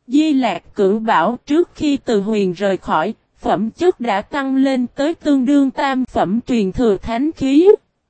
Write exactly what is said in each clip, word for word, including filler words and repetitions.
Di Lạc Cửu bảo trước khi Từ Huyền rời khỏi, phẩm chất đã tăng lên tới tương đương tam phẩm truyền thừa thánh khí.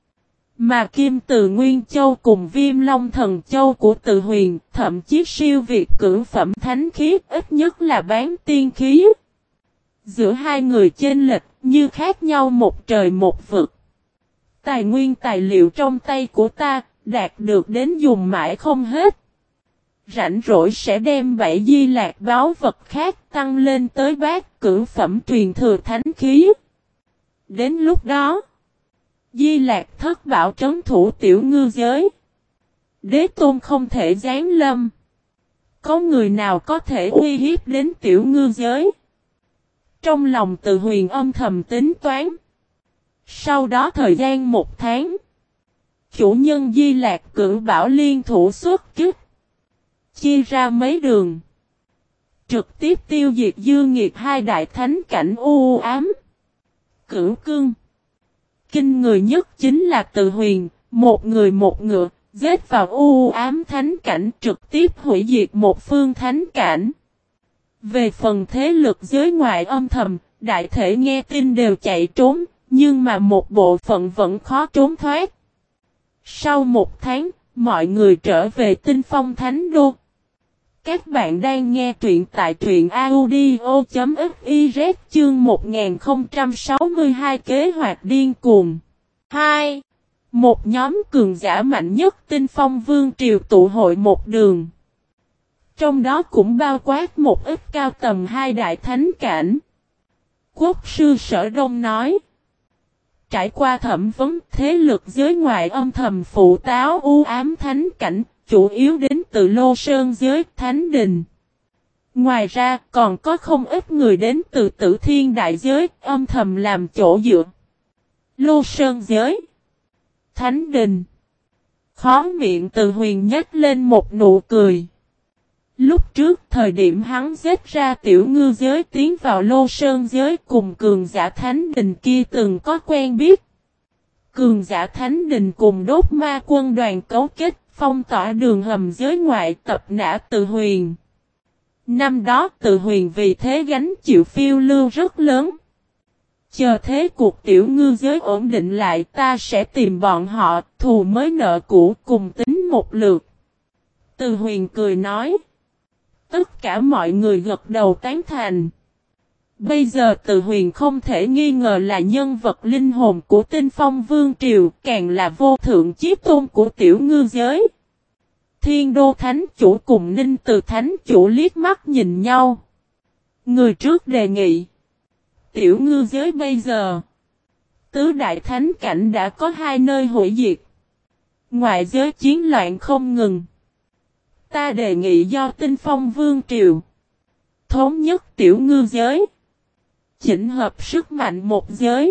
Mà Kim Từ Nguyên Châu cùng Viêm Long Thần Châu của Từ Huyền, thậm chí siêu việt cửu phẩm thánh khí, ít nhất là bán tiên khí. Giữa hai người chênh lệch như khác nhau một trời một vực. Tài nguyên tài liệu trong tay của ta, đạt được đến dùng mãi không hết. Rảnh rỗi sẽ đem bảy di lạc báu vật khác tăng lên tới bát cửu phẩm truyền thừa thánh khí. Đến lúc đó, Di Lạc Thất bảo trấn thủ tiểu ngư giới. Đế tôn không thể giáng lâm. Có người nào có thể uy hiếp đến tiểu ngư giới? Trong lòng Từ Huyền âm thầm tính toán. Sau đó thời gian một tháng, chủ nhân Di Lạc Cửu bảo liên thủ xuất kích, chia ra mấy đường, trực tiếp tiêu diệt dư nghiệt hai đại thánh cảnh u ám, Cửu Cương. Kinh người nhất chính là Từ Huyền, một người một ngựa, giết vào u ám thánh cảnh, trực tiếp hủy diệt một phương thánh cảnh. Về phần thế lực giới ngoại âm thầm, đại thể nghe tin đều chạy trốn, nhưng mà một bộ phận vẫn khó trốn thoát. Sau một tháng, mọi người trở về Tinh Phong Thánh Đô. Các bạn đang nghe truyện tại truyện audio.fiz chương một nghìn không trăm sáu mươi hai kế hoạch điên cuồng. hai. Một nhóm cường giả mạnh nhất Tinh Phong Vương Triều tụ hội một đường. Trong đó cũng bao quát một ít cao tầm hai đại thánh cảnh. Quốc sư Sở Đông nói. Trải qua thẩm vấn, thế lực giới ngoại âm thầm phụ táo u ám thánh cảnh, chủ yếu đến từ Lô Sơn giới thánh đình. Ngoài ra, còn có không ít người đến từ Tử Thiên đại giới, âm thầm làm chỗ dựa. Lô Sơn giới, thánh đình. Khó miệng Từ Huyền nhếch lên một nụ cười. Lúc trước, thời điểm hắn giết ra tiểu ngư giới tiến vào Lô Sơn giới cùng cường giả thánh đình kia từng có quen biết. Cường giả thánh đình cùng đốt ma quân đoàn cấu kết, phong tỏa đường hầm giới ngoại tập nã Từ Huyền. Năm đó Từ Huyền vì thế gánh chịu phiêu lưu rất lớn. Chờ thế cuộc tiểu ngư giới ổn định lại, ta sẽ tìm bọn họ, thù mới nợ cũ cùng tính một lượt. Từ Huyền cười nói. Tất cả mọi người gật đầu tán thành. Bây giờ Từ Huyền không thể nghi ngờ là nhân vật linh hồn của Tinh Phong Vương Triều, càng là vô thượng chí tôn của tiểu ngư giới. Thiên Đô Thánh Chủ cùng Ninh Từ Thánh Chủ liếc mắt nhìn nhau. Người trước đề nghị. Tiểu ngư giới bây giờ, tứ đại thánh cảnh đã có hai nơi hủy diệt. Ngoại giới chiến loạn không ngừng. Ta đề nghị do Tinh Phong Vương Triều thống nhất tiểu ngư giới, chỉnh hợp sức mạnh một giới,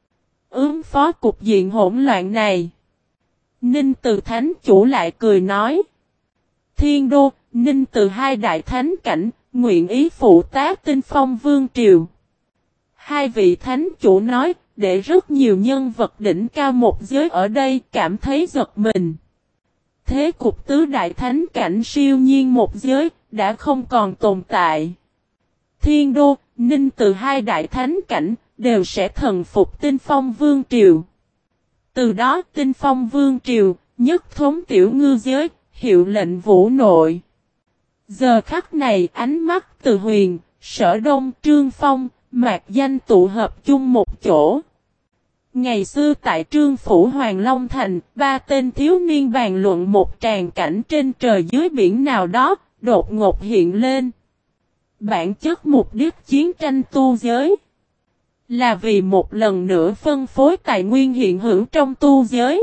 ứng phó cục diện hỗn loạn này. Ninh Từ Thánh Chủ lại cười nói. Thiên Đô, Ninh Từ hai đại thánh cảnh, nguyện ý phụ tá Tinh Phong Vương Triều. Hai vị thánh chủ nói, để rất nhiều nhân vật đỉnh cao một giới ở đây cảm thấy giật mình. Thế cục tứ đại thánh cảnh siêu nhiên một giới, đã không còn tồn tại. Thiên Đô, Ninh Từ hai đại thánh cảnh, đều sẽ thần phục Tinh Phong Vương Triều. Từ đó Tinh Phong Vương Triều, nhất thống tiểu ngư giới, hiệu lệnh vũ nội. Giờ khắc này ánh mắt Từ Huyền, Sở Đông, Trương Phong, Mạc Danh tụ hợp chung một chỗ. Ngày xưa tại Trương Phủ Hoàng Long Thành, ba tên thiếu niên bàn luận một tràng cảnh trên trời dưới biển nào đó, đột ngột hiện lên. Bản chất mục đích chiến tranh tu giới là vì một lần nữa phân phối tài nguyên hiện hữu trong tu giới.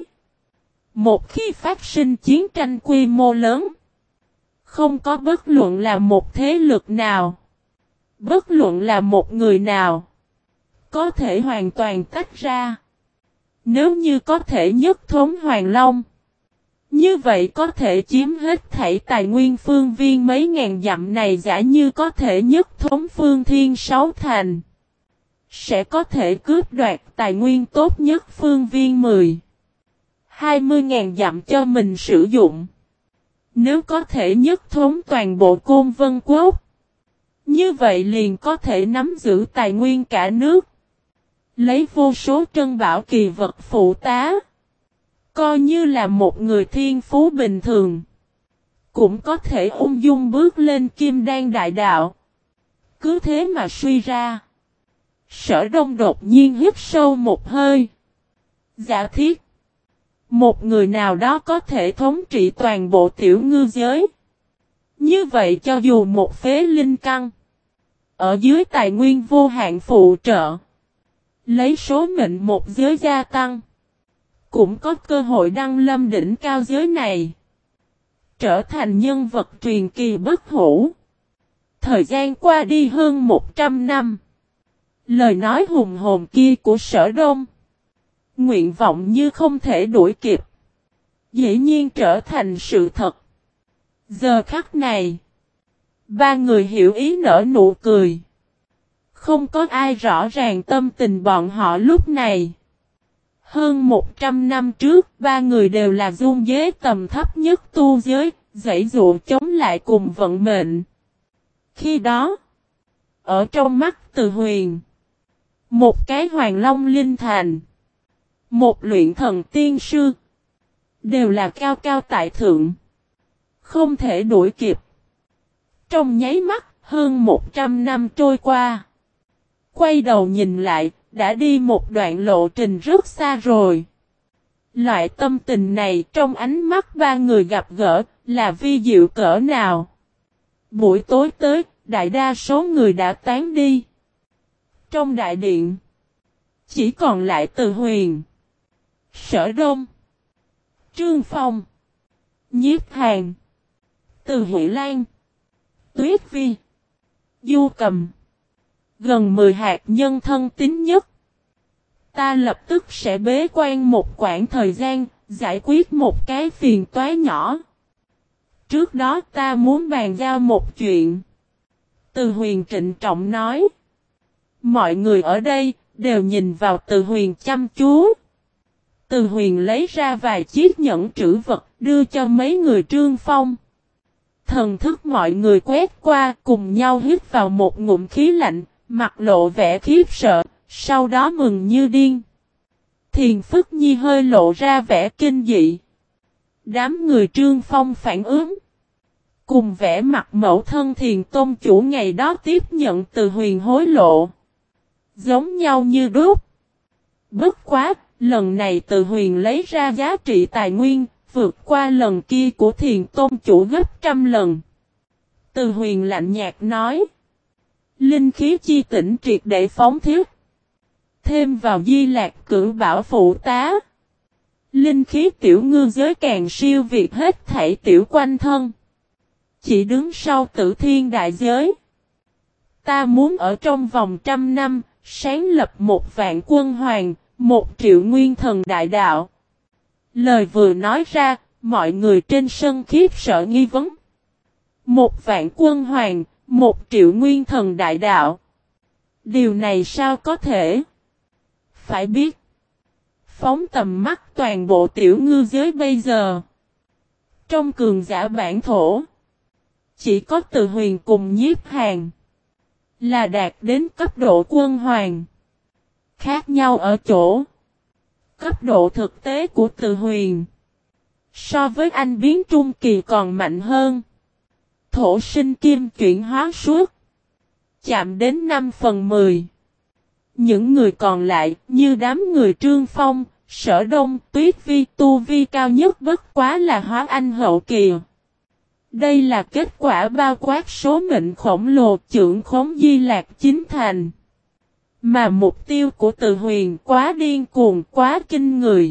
Một khi phát sinh chiến tranh quy mô lớn, không có bất luận là một thế lực nào, bất luận là một người nào, có thể hoàn toàn tách ra. Nếu như có thể nhất thống Hoàng Long, như vậy có thể chiếm hết thảy tài nguyên phương viên mấy ngàn dặm này, giả như có thể nhất thống phương thiên sáu thành, sẽ có thể cướp đoạt tài nguyên tốt nhất phương viên mười, hai mươi ngàn dặm cho mình sử dụng. Nếu có thể nhất thống toàn bộ Côn Vân Quốc, Như vậy liền có thể nắm giữ tài nguyên cả nước. Lấy vô số trân bảo kỳ vật phụ tá. Coi như là một người thiên phú bình thường. Cũng có thể ung dung bước lên kim đan đại đạo. Cứ thế mà suy ra. Sở Đông đột nhiên hít sâu một hơi. Giả thiết. Một người nào đó có thể thống trị toàn bộ tiểu ngư giới. Như vậy cho dù một phế linh căn. Ở dưới tài nguyên vô hạn phụ trợ. Lấy số mệnh một giới gia tăng. Cũng có cơ hội đăng lâm đỉnh cao giới này. Trở thành nhân vật truyền kỳ bất hủ. Thời gian qua đi hơn một trăm năm. Lời nói hùng hồn kia của Sở Đông. Nguyện vọng như không thể đuổi kịp. Dĩ nhiên trở thành sự thật. Giờ khắc này. Ba người hiểu ý nở nụ cười. Không có ai rõ ràng tâm tình bọn họ lúc này. Hơn một trăm năm trước, ba người đều là dung giới tầm thấp nhất tu giới, giãy dụa chống lại cùng vận mệnh. Khi đó, ở trong mắt Từ Huyền, một cái Hoàng Long Linh Thành, một luyện thần tiên sư, đều là cao cao tại thượng, không thể đuổi kịp. Trong nháy mắt, hơn một trăm năm trôi qua, quay đầu nhìn lại, đã đi một đoạn lộ trình rất xa rồi. Loại tâm tình này trong ánh mắt ba người gặp gỡ là vi diệu cỡ nào. Buổi tối tới, đại đa số người đã tán đi. Trong đại điện, chỉ còn lại Từ Huyền, Sở Đông, Trương Phong, Nhiếp Hàn, Từ Huệ Lan, Tuyết Vi, Du Cầm. Gần mười hạt nhân thân tín nhất. Ta lập tức sẽ bế quan một quãng thời gian, giải quyết một cái phiền toái nhỏ. Trước đó ta muốn bàn giao một chuyện. Từ Huyền trịnh trọng nói. Mọi người ở đây, đều nhìn vào Từ Huyền chăm chú. Từ Huyền lấy ra vài chiếc nhẫn trữ vật, đưa cho mấy người Trương Phong. Thần thức mọi người quét qua, cùng nhau hít vào một ngụm khí lạnh. Mặt lộ vẻ khiếp sợ, sau đó mừng như điên. Thiền Phức Nhi hơi lộ ra vẻ kinh dị. Đám người Trương Phong phản ứng. Cùng vẻ mặt mẫu thân Thiền Tôn chủ ngày đó tiếp nhận từ Huyền hối lộ. Giống nhau như đúc. Bất quá, lần này từ Huyền lấy ra giá trị tài nguyên, vượt qua lần kia của Thiền Tôn chủ gấp trăm lần. Từ Huyền lạnh nhạt nói. Linh khí chi tỉnh triệt để phóng thiết. Thêm vào Di Lạc cử bảo phụ tá. Linh khí tiểu ngư giới càng siêu việt hết thảy tiểu quanh thân. Chỉ đứng sau Tử Thiên đại giới. Ta muốn ở trong vòng trăm năm, sáng lập một vạn quân hoàng, một triệu nguyên thần đại đạo. Lời vừa nói ra, mọi người trên sân khiếp sợ nghi vấn. Một vạn quân hoàng, một triệu nguyên thần đại đạo. Điều này sao có thể? Phải biết. Phóng tầm mắt toàn bộ tiểu ngư giới bây giờ. Trong cường giả bản thổ. Chỉ có Từ Huyền cùng Nhiếp Hàn. Là đạt đến cấp độ quân hoàng. Khác nhau ở chỗ. Cấp độ thực tế của Từ Huyền. So với anh biến trung kỳ còn mạnh hơn. Thổ sinh kim chuyển hóa suốt. Chạm đến năm phần mười. Những người còn lại như đám người Trương Phong, Sở Đông, Tuyết Vi tu vi cao nhất bất quá là hóa anh hậu kỳ. Đây là kết quả bao quát số mệnh khổng lồ trưởng khống Di Lạc chính thành. Mà mục tiêu của Từ Huyền quá điên cuồng quá kinh người.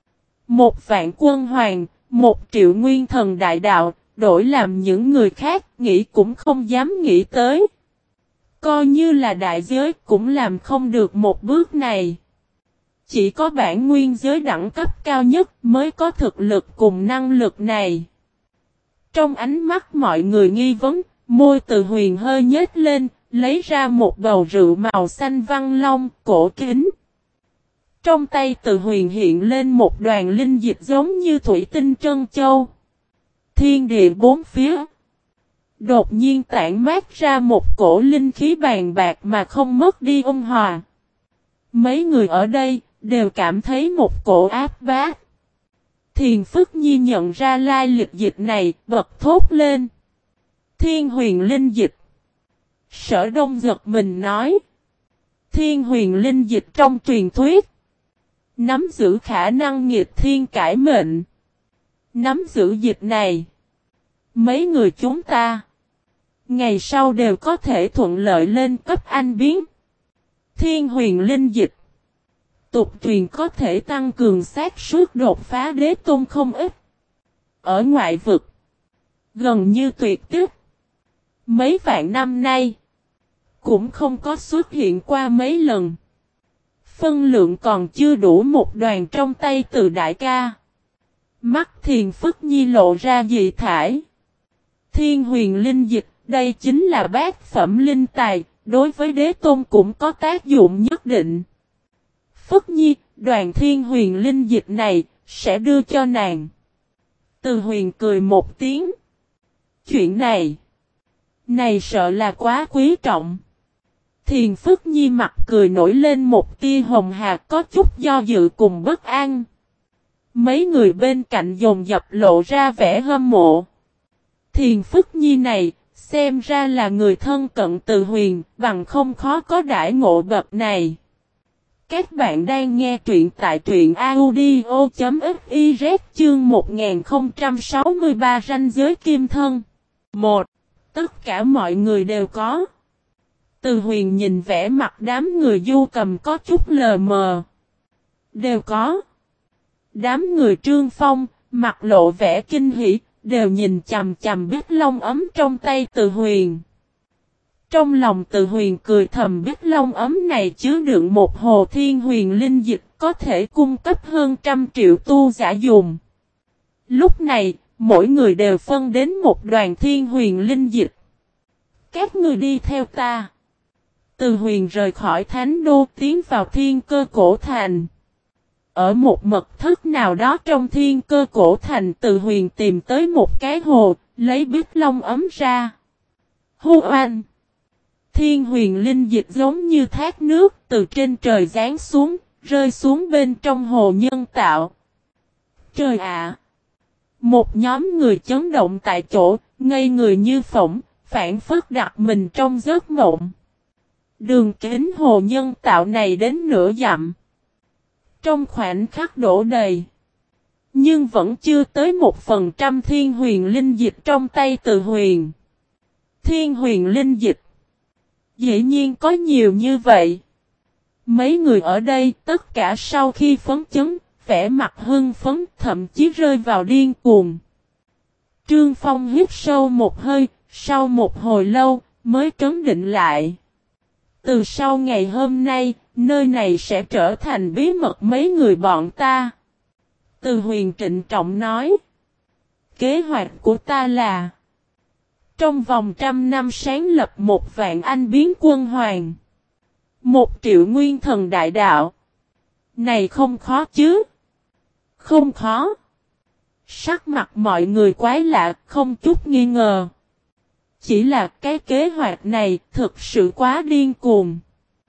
Một vạn quân hoàng, một triệu nguyên thần đại đạo. Đổi làm những người khác nghĩ cũng không dám nghĩ tới. Coi như là đại giới cũng làm không được một bước này. Chỉ có bản nguyên giới đẳng cấp cao nhất mới có thực lực cùng năng lực này. Trong ánh mắt mọi người nghi vấn, môi Từ Huyền hơi nhếch lên, lấy ra một bầu rượu màu xanh văn long, cổ kính. Trong tay Từ Huyền hiện lên một đoàn linh dịch giống như thủy tinh trân châu. Thiên địa bốn phía. Đột nhiên tản mát ra một cổ linh khí bàn bạc mà không mất đi ôn hòa. Mấy người ở đây đều cảm thấy một cổ áp bát. Thiền Phức Nhi nhận ra lai lịch dịch này, bật thốt lên. Thiên huyền linh dịch. Sở Đông giật mình nói. Thiên huyền linh dịch trong truyền thuyết. Nắm giữ khả năng nghịch thiên cải mệnh. Nắm giữ dịch này. Mấy người chúng ta. Ngày sau đều có thể thuận lợi lên cấp anh biến. Thiên huyền linh dịch. Tục truyền có thể tăng cường xác suất đột phá đế tôn không ít. Ở ngoại vực. Gần như tuyệt tích. Mấy vạn năm nay. Cũng không có xuất hiện qua mấy lần. Phân lượng còn chưa đủ một đoàn trong tay từ đại ca. Mắt Thiền Phức Nhi lộ ra dị thải. Thiên huyền linh dịch. Đây chính là bát phẩm linh tài. Đối với đế tôn cũng có tác dụng nhất định. Phức Nhi, đoàn thiên huyền linh dịch này, sẽ đưa cho nàng. Từ huyền cười một tiếng. Chuyện này, này sợ là quá quý trọng. Thiền Phức Nhi mặt cười nổi lên một tia hồng hạt có chút do dự cùng bất an. Mấy người bên cạnh dồn dập lộ ra vẻ hâm mộ. Thiền Phức Nhi này, xem ra là người thân cận Từ huyền, bằng không khó có đãi ngộ bậc này. Các bạn đang nghe truyện tại truyện audio.fiz chương một nghìn không trăm sáu mươi ba ranh giới kim thân. một. Tất cả mọi người đều có. Từ huyền nhìn vẻ mặt đám người du cầm có chút lờ mờ. Đều có. Đám người Trương Phong, mặt lộ vẻ kinh hỉ, đều nhìn chằm chằm Bích Long ấm trong tay Từ huyền. Trong lòng Từ huyền cười thầm Bích Long ấm này chứa đựng một hồ thiên huyền linh dịch có thể cung cấp hơn trăm triệu tu giả dùng. Lúc này, mỗi người đều phân đến một đoàn thiên huyền linh dịch. Các người đi theo ta. Từ huyền rời khỏi thánh đô tiến vào thiên cơ cổ thành. Ở một mật thất nào đó trong thiên cơ cổ thành Từ huyền tìm tới một cái hồ, lấy Bích Long ấm ra. Hô oanh! Thiên huyền linh dịch giống như thác nước từ trên trời giáng xuống, rơi xuống bên trong hồ nhân tạo. Trời ạ! Một nhóm người chấn động tại chỗ, ngây người như phỏng, phản phất đặt mình trong giấc mộng. Đường kính hồ nhân tạo này đến nửa dặm. Trong khoảnh khắc đổ đầy. Nhưng vẫn chưa tới một phần trăm thiên huyền linh dịch trong tay Từ huyền. Thiên huyền linh dịch. Dĩ nhiên có nhiều như vậy. Mấy người ở đây tất cả sau khi phấn chấn, vẻ mặt hưng phấn thậm chí rơi vào điên cuồng. Trương Phong hít sâu một hơi, sau một hồi lâu mới trấn định lại. Từ sau ngày hôm nay, nơi này sẽ trở thành bí mật mấy người bọn ta. Từ huyền trịnh trọng nói. Kế hoạch của ta là trong vòng trăm năm sáng lập một vạn anh biến quân hoàng. Một triệu nguyên thần đại đạo. Này không khó chứ? Không khó. Sắc mặt mọi người quái lạ, không chút nghi ngờ. Chỉ là cái kế hoạch này thực sự quá điên cuồng.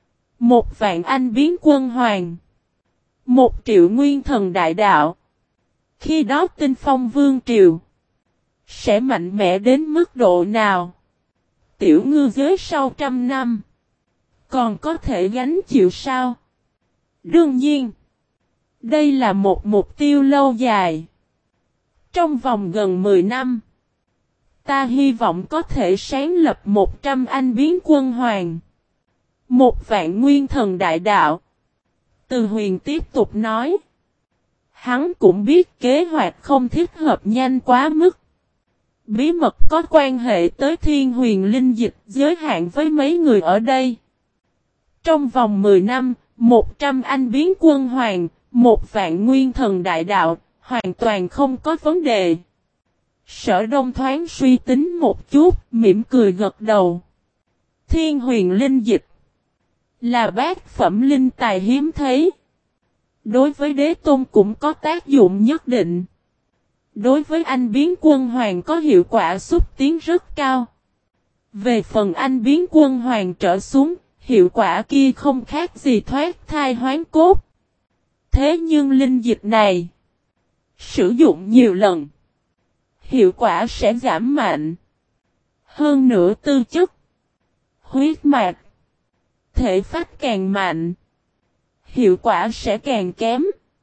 Một vạn anh biến quân hoàng. Một triệu nguyên thần đại đạo. Khi đó Tinh Phong Vương Triều sẽ mạnh mẽ đến mức độ nào? Tiểu ngư giới sau trăm năm còn có thể gánh chịu sao? Đương nhiên, đây là một mục tiêu lâu dài. Trong vòng gần mười năm, ta hy vọng có thể sáng lập một trăm anh biến quân hoàng. Một vạn nguyên thần đại đạo. Từ huyền tiếp tục nói. Hắn cũng biết kế hoạch không thích hợp nhanh quá mức. Bí mật có quan hệ tới thiên huyền linh dịch giới hạn với mấy người ở đây. Trong vòng mười năm, một trăm anh biến quân hoàng, một vạn nguyên thần đại đạo, hoàn toàn không có vấn đề. Sở Đông thoáng suy tính một chút, mỉm cười gật đầu. Thiên huyền linh dịch là bát phẩm linh tài hiếm thấy. Đối với đế tôn cũng có tác dụng nhất định. Đối với anh biến quân hoàng có hiệu quả xúc tiến rất cao. Về phần anh biến quân hoàng trở xuống, hiệu quả kia không khác gì thoát thai hoán cốt. Thế nhưng linh dịch này, sử dụng nhiều lần, hiệu quả sẽ giảm mạnh. Hơn nữa tư chất, huyết mạch, thể phách càng mạnh, hiệu quả sẽ càng kém.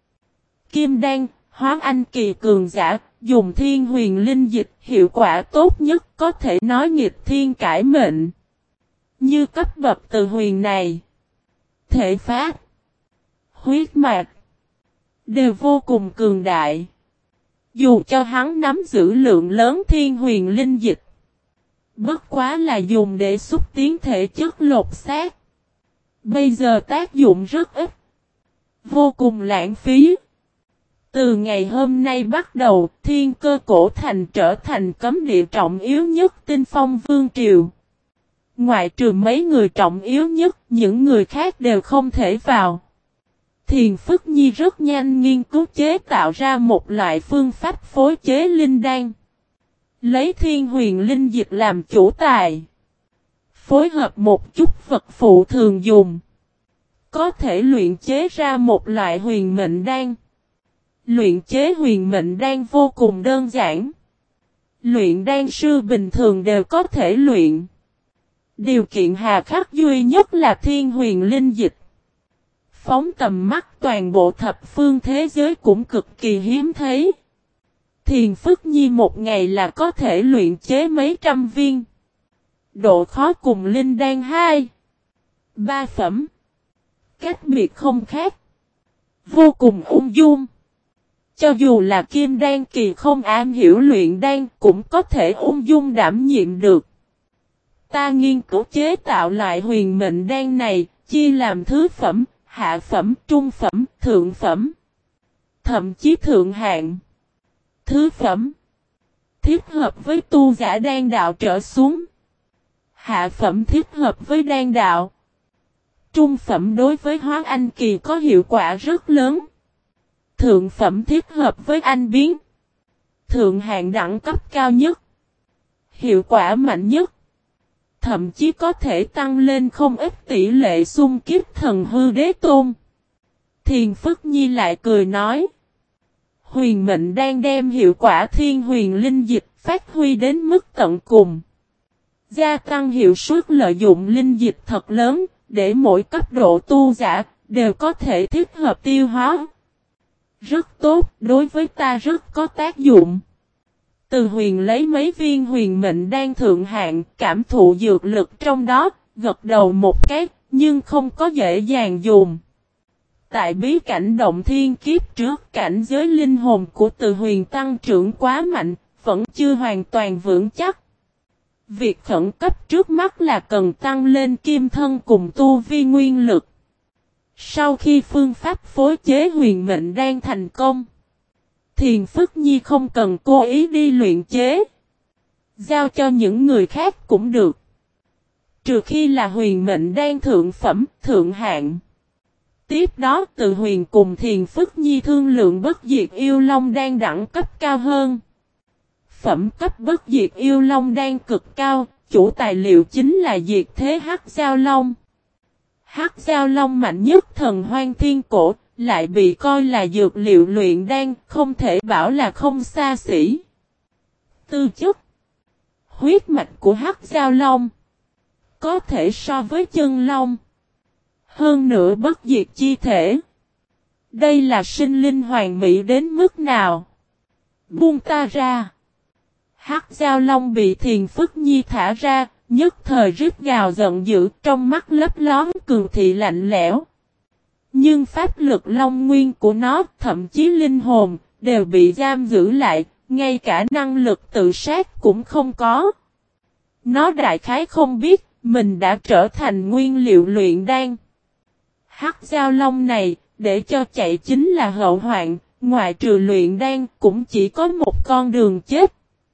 Kim đan, hóa anh kỳ cường giả, dùng thiên huyền linh dịch, hiệu quả tốt nhất có thể nói nghịch thiên cải mệnh. Như cấp bậc từ huyền này, thể phách, huyết mạch, đều vô cùng cường đại. Dù cho hắn nắm giữ lượng lớn thiên huyền linh dịch, bất quá là dùng để xúc tiến thể chất lột xác. Bây giờ tác dụng rất ít, vô cùng lãng phí. Từ ngày hôm nay bắt đầu, Thiên Cơ Cổ Thành trở thành cấm địa trọng yếu nhất Tinh Phong Vương Triều. Ngoại trừ mấy người trọng yếu nhất, những người khác đều không thể vào. Thiền Phức Nhi rất nhanh nghiên cứu chế tạo ra một loại phương pháp phối chế linh đan. Lấy thiên huyền linh dịch làm chủ tài. Phối hợp một chút vật phụ thường dùng. Có thể luyện chế ra một loại huyền mệnh đan. Luyện chế huyền mệnh đan vô cùng đơn giản. Luyện đan sư bình thường đều có thể luyện. Điều kiện hà khắc duy nhất là thiên huyền linh dịch. Phóng tầm mắt toàn bộ thập phương thế giới cũng cực kỳ hiếm thấy. Thiền Phức Nhi một ngày là có thể luyện chế mấy trăm viên. Độ khó cùng linh đan hai, ba phẩm. Cách biệt không khác. Vô cùng ung dung. Cho dù là kim đan kỳ không am hiểu luyện đan cũng có thể ung dung đảm nhiệm được. Ta nghiên cứu chế tạo loại huyền mệnh đan này, chia làm thứ phẩm, hạ phẩm, trung phẩm, thượng phẩm. Thậm chí thượng hạng. Thứ phẩm. Thiết hợp với tu giả đan đạo trở xuống. Hạ phẩm thiết hợp với đan đạo. Trung phẩm đối với hóa anh kỳ có hiệu quả rất lớn. Thượng phẩm thiết hợp với anh biến. Thượng hạng đẳng cấp cao nhất. Hiệu quả mạnh nhất. Thậm chí có thể tăng lên không ít tỷ lệ xung kích thần hư đế tôn. Thiền Phức Nhi lại cười nói. Huyền mệnh đang đem hiệu quả thiên huyền linh dịch phát huy đến mức tận cùng. Gia tăng hiệu suất lợi dụng linh dịch thật lớn, để mỗi cấp độ tu giả đều có thể thích hợp tiêu hóa. Rất tốt, đối với ta rất có tác dụng. Từ huyền lấy mấy viên huyền mệnh đan thượng hạng, cảm thụ dược lực trong đó, gật đầu một cái, nhưng không có dễ dàng dùng. Tại bí cảnh động thiên kiếp trước, cảnh giới linh hồn của từ huyền tăng trưởng quá mạnh, vẫn chưa hoàn toàn vững chắc. Việc khẩn cấp trước mắt là cần tăng lên kim thân cùng tu vi nguyên lực. Sau khi phương pháp phối chế huyền mệnh đan thành công, Thiền Phức Nhi không cần cố ý đi luyện chế. Giao cho những người khác cũng được. Trừ khi là huyền mệnh đan thượng phẩm, thượng hạng. Tiếp đó từ huyền cùng Thiền Phức Nhi thương lượng bất diệt yêu long đan đẳng cấp cao hơn. Phẩm cấp bất diệt yêu long đan cực cao, chủ tài liệu chính là diệt thế hắc giao long. Hắc giao long mạnh nhất thần hoang thiên cổ, lại bị coi là dược liệu luyện đan, không thể bảo là không xa xỉ. Tư chất, huyết mạch của hắc giao long có thể so với chân long. Hơn nữa bất diệt chi thể. Đây là sinh linh hoàn mỹ đến mức nào? Buông ta ra. Hắc giao long bị Thiền Phức Nhi thả ra, nhất thời rít gào giận dữ, trong mắt lấp lóm cường thị lạnh lẽo. Nhưng pháp lực long nguyên của nó, thậm chí linh hồn, đều bị giam giữ lại, ngay cả năng lực tự sát cũng không có. Nó đại khái không biết, mình đã trở thành nguyên liệu luyện đan. Hắc giao long này, để cho chạy chính là hậu hoạn, ngoại trừ luyện đan cũng chỉ có một con đường chết.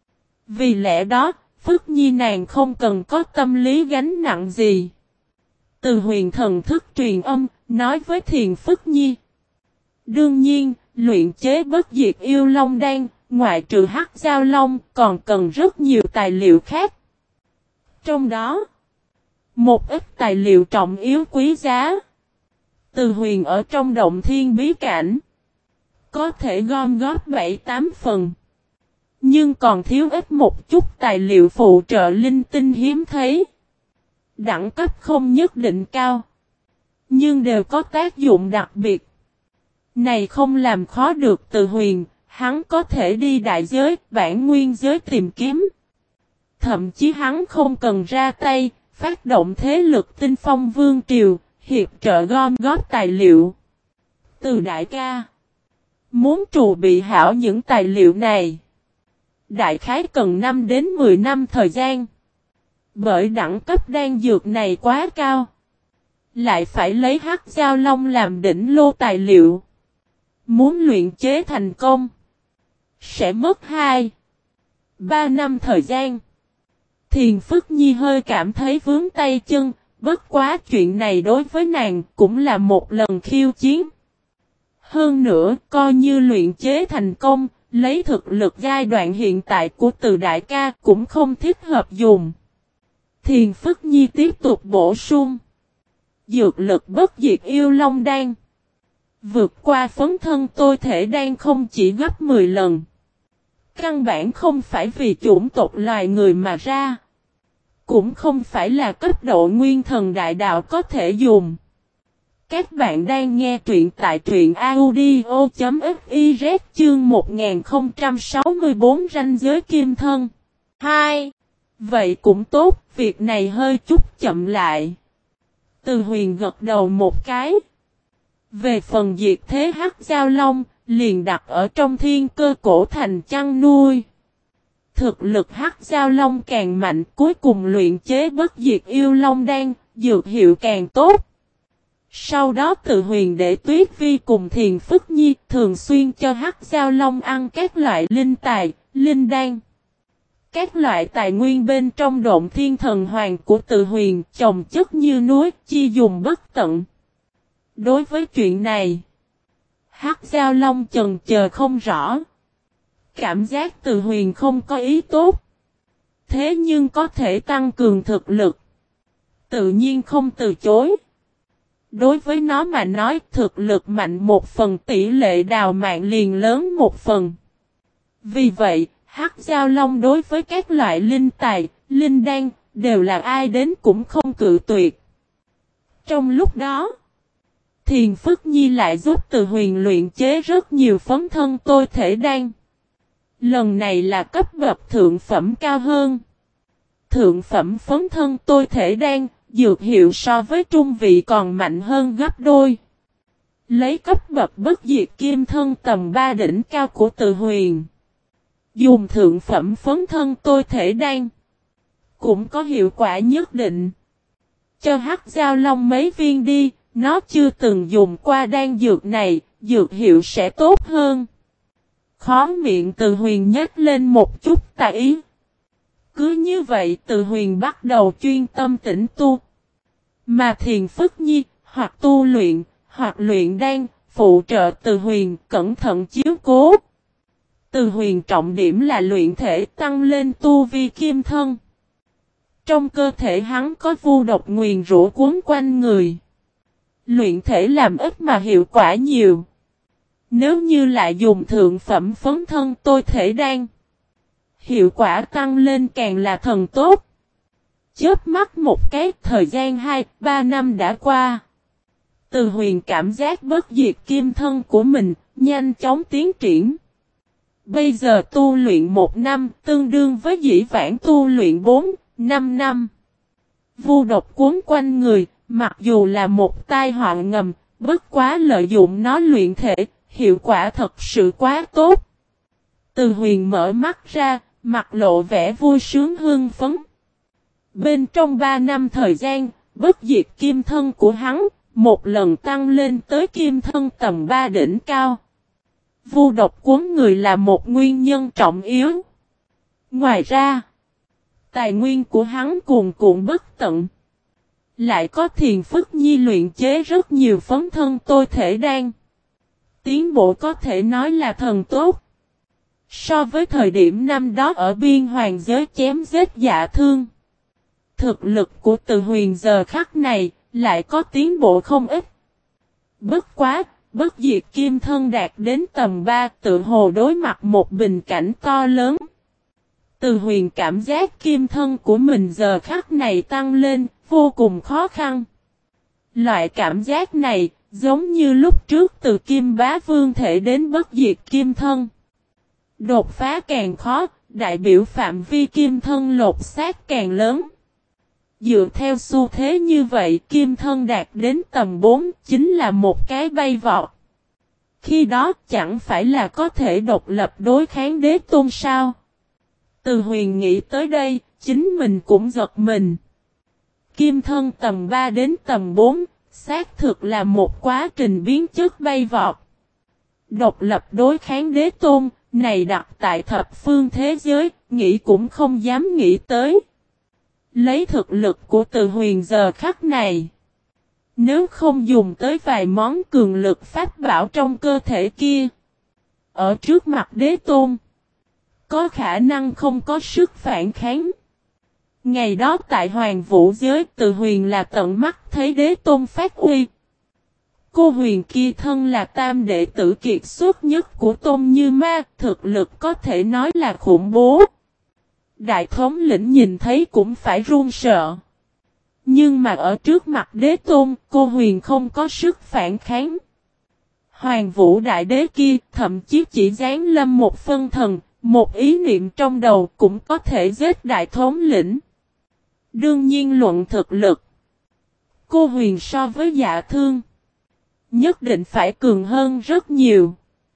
Vì lẽ đó, Phức Nhi nàng không cần có tâm lý gánh nặng gì. Từ huyền thần thức truyền âm, nói với Thiền Phức Nhi. Đương nhiên, luyện chế bất diệt yêu long đan, ngoại trừ hắc giao long, còn cần rất nhiều tài liệu khác. Trong đó, một ít tài liệu trọng yếu quý giá. Từ Huyền ở trong động thiên bí cảnh, có thể gom góp bảy tám phần. Nhưng còn thiếu ít một chút tài liệu phụ trợ linh tinh hiếm thấy. Đẳng cấp không nhất định cao, nhưng đều có tác dụng đặc biệt. Này không làm khó được Từ Huyền, hắn có thể đi đại giới, bản nguyên giới tìm kiếm. Thậm chí hắn không cần ra tay, phát động thế lực Tinh Phong Vương Triều, hiệp trợ gom góp tài liệu. Từ đại ca, muốn trù bị hảo những tài liệu này, đại khái cần năm đến mười năm thời gian. Bởi đẳng cấp đan dược này quá cao, lại phải lấy hắc giao long làm đỉnh lô tài liệu. Muốn luyện chế thành công, sẽ mất hai ba năm thời gian. Thiền Phức Nhi hơi cảm thấy vướng tay chân, bất quá chuyện này đối với nàng cũng là một lần khiêu chiến. Hơn nữa, coi như luyện chế thành công, lấy thực lực giai đoạn hiện tại của Từ đại ca cũng không thích hợp dùng. Thiền Phức Nhi tiếp tục bổ sung. Dược lực bất diệt yêu long đan, vượt qua phấn thân tôi thể đan không chỉ gấp mười lần. Căn bản không phải vì chủng tộc loài người mà ra. Cũng không phải là cấp độ nguyên thần đại đạo có thể dùng. Các bạn đang nghe truyện tại truyện audio.fiz chương một nghìn không trăm sáu mươi tư ranh giới kim thân. hai. Vậy cũng tốt, việc này hơi chút chậm lại. Từ Huyền gật đầu một cái. Về phần diệt thế hắc giao long, liền đặt ở trong thiên cơ cổ thành chăn nuôi. Thực lực hắc giao long càng mạnh, cuối cùng luyện chế bất diệt yêu long đan, dược hiệu càng tốt. Sau đó Từ Huyền để Tuyết Vi cùng Thiền Phức Nhi thường xuyên cho hắc giao long ăn các loại linh tài, linh đan. Các loại tài nguyên bên trong động thiên thần hoàng của Từ Huyền chồng chất như núi, chi dùng bất tận. Đối với chuyện này, hắc giao long chần chờ không rõ. Cảm giác Từ Huyền không có ý tốt. Thế nhưng có thể tăng cường thực lực, tự nhiên không từ chối. Đối với nó mà nói, thực lực mạnh một phần, tỷ lệ đào mạng liền lớn một phần. Vì vậy, hắc giao long đối với các loại linh tài, linh đan, đều là ai đến cũng không cự tuyệt. Trong lúc đó, Thiền Phức Nhi lại giúp Từ Huyền luyện chế rất nhiều phấn thân tôi thể đan. Lần này là cấp bậc thượng phẩm cao hơn. Thượng phẩm phấn thân tôi thể đan, dược hiệu so với trung vị còn mạnh hơn gấp đôi. Lấy cấp bậc bất diệt kim thân tầm ba đỉnh cao của Từ Huyền, dùng thượng phẩm phấn thân tôi thể đan, cũng có hiệu quả nhất định. Cho hắc giao long mấy viên đi, nó chưa từng dùng qua đan dược này, dược hiệu sẽ tốt hơn. Khó miệng Từ Huyền nhếch lên một chút tà ý. Cứ như vậy Từ Huyền bắt đầu chuyên tâm tĩnh tu. Mà Thiền Phức Nhi, hoặc tu luyện, hoặc luyện đan, phụ trợ Từ Huyền cẩn thận chiếu cố. Từ Huyền trọng điểm là luyện thể tăng lên tu vi kim thân. Trong cơ thể hắn có vu độc nguyền rũ cuốn quanh người. Luyện thể làm ít mà hiệu quả nhiều. Nếu như lại dùng thượng phẩm phấn thân tôi thể đan, hiệu quả tăng lên càng là thần tốt. Chớp mắt một cái, thời gian hai ba năm đã qua. Từ Huyền cảm giác bất diệt kim thân của mình nhanh chóng tiến triển. Bây giờ tu luyện một năm tương đương với dĩ vãng tu luyện bốn năm năm. Vu độc cuốn quanh người, mặc dù là một tai họa ngầm, bất quá lợi dụng nó luyện thể, hiệu quả thật sự quá tốt. Từ Huyền mở mắt ra, mặt lộ vẻ vui sướng hưng phấn. Bên trong ba năm thời gian, bất diệt kim thân của hắn, một lần tăng lên tới kim thân tầm ba đỉnh cao. Vu độc cuốn người là một nguyên nhân trọng yếu. Ngoài ra, tài nguyên của hắn cuồn cuộn bất tận. Lại có Thiền Phức Nhi luyện chế rất nhiều phấn thân tôi thể đan. Tiến bộ có thể nói là thần tốt. So với thời điểm năm đó ở biên hoàng giới chém giết dạ thương, thực lực của Từ Huyền giờ khắc này lại có tiến bộ không ít. Bất quá, bất diệt kim thân đạt đến tầm ba tự hồ đối mặt một bình cảnh to lớn. Từ Huyền cảm giác kim thân của mình giờ khắc này tăng lên, vô cùng khó khăn. Loại cảm giác này, giống như lúc trước từ kim bá vương thể đến bất diệt kim thân. Đột phá càng khó, đại biểu phạm vi kim thân lột xác càng lớn. Dựa theo xu thế như vậy, kim thân đạt đến tầm bốn chính là một cái bay vọt. Khi đó chẳng phải là có thể độc lập đối kháng đế tôn sao? Từ Huyền nghĩ tới đây, chính mình cũng giật mình. Kim thân tầm ba đến tầm bốn, xác thực là một quá trình biến chất bay vọt. Độc lập đối kháng đế tôn, này đặt tại thập phương thế giới, nghĩ cũng không dám nghĩ tới. Lấy thực lực của Từ Huyền giờ khắc này, nếu không dùng tới vài món cường lực pháp bảo trong cơ thể kia, ở trước mặt đế tôn, có khả năng không có sức phản kháng. Ngày đó tại Hoàng Vũ giới, Từ Huyền là tận mắt thấy đế tôn phát uy. Cô Huyền kia thân là tam đệ tử kiệt xuất nhất của Tôn Như Ma, thực lực có thể nói là khủng bố. Đại thống lĩnh nhìn thấy cũng phải run sợ. Nhưng mà ở trước mặt đế tôn, cô Huyền không có sức phản kháng. Hoàng Vũ đại đế kia thậm chí chỉ giáng lâm một phân thần, một ý niệm trong đầu cũng có thể giết đại thống lĩnh. Đương nhiên luận thực lực, cô Huyền so với Dạ Thương nhất định phải cường hơn rất nhiều.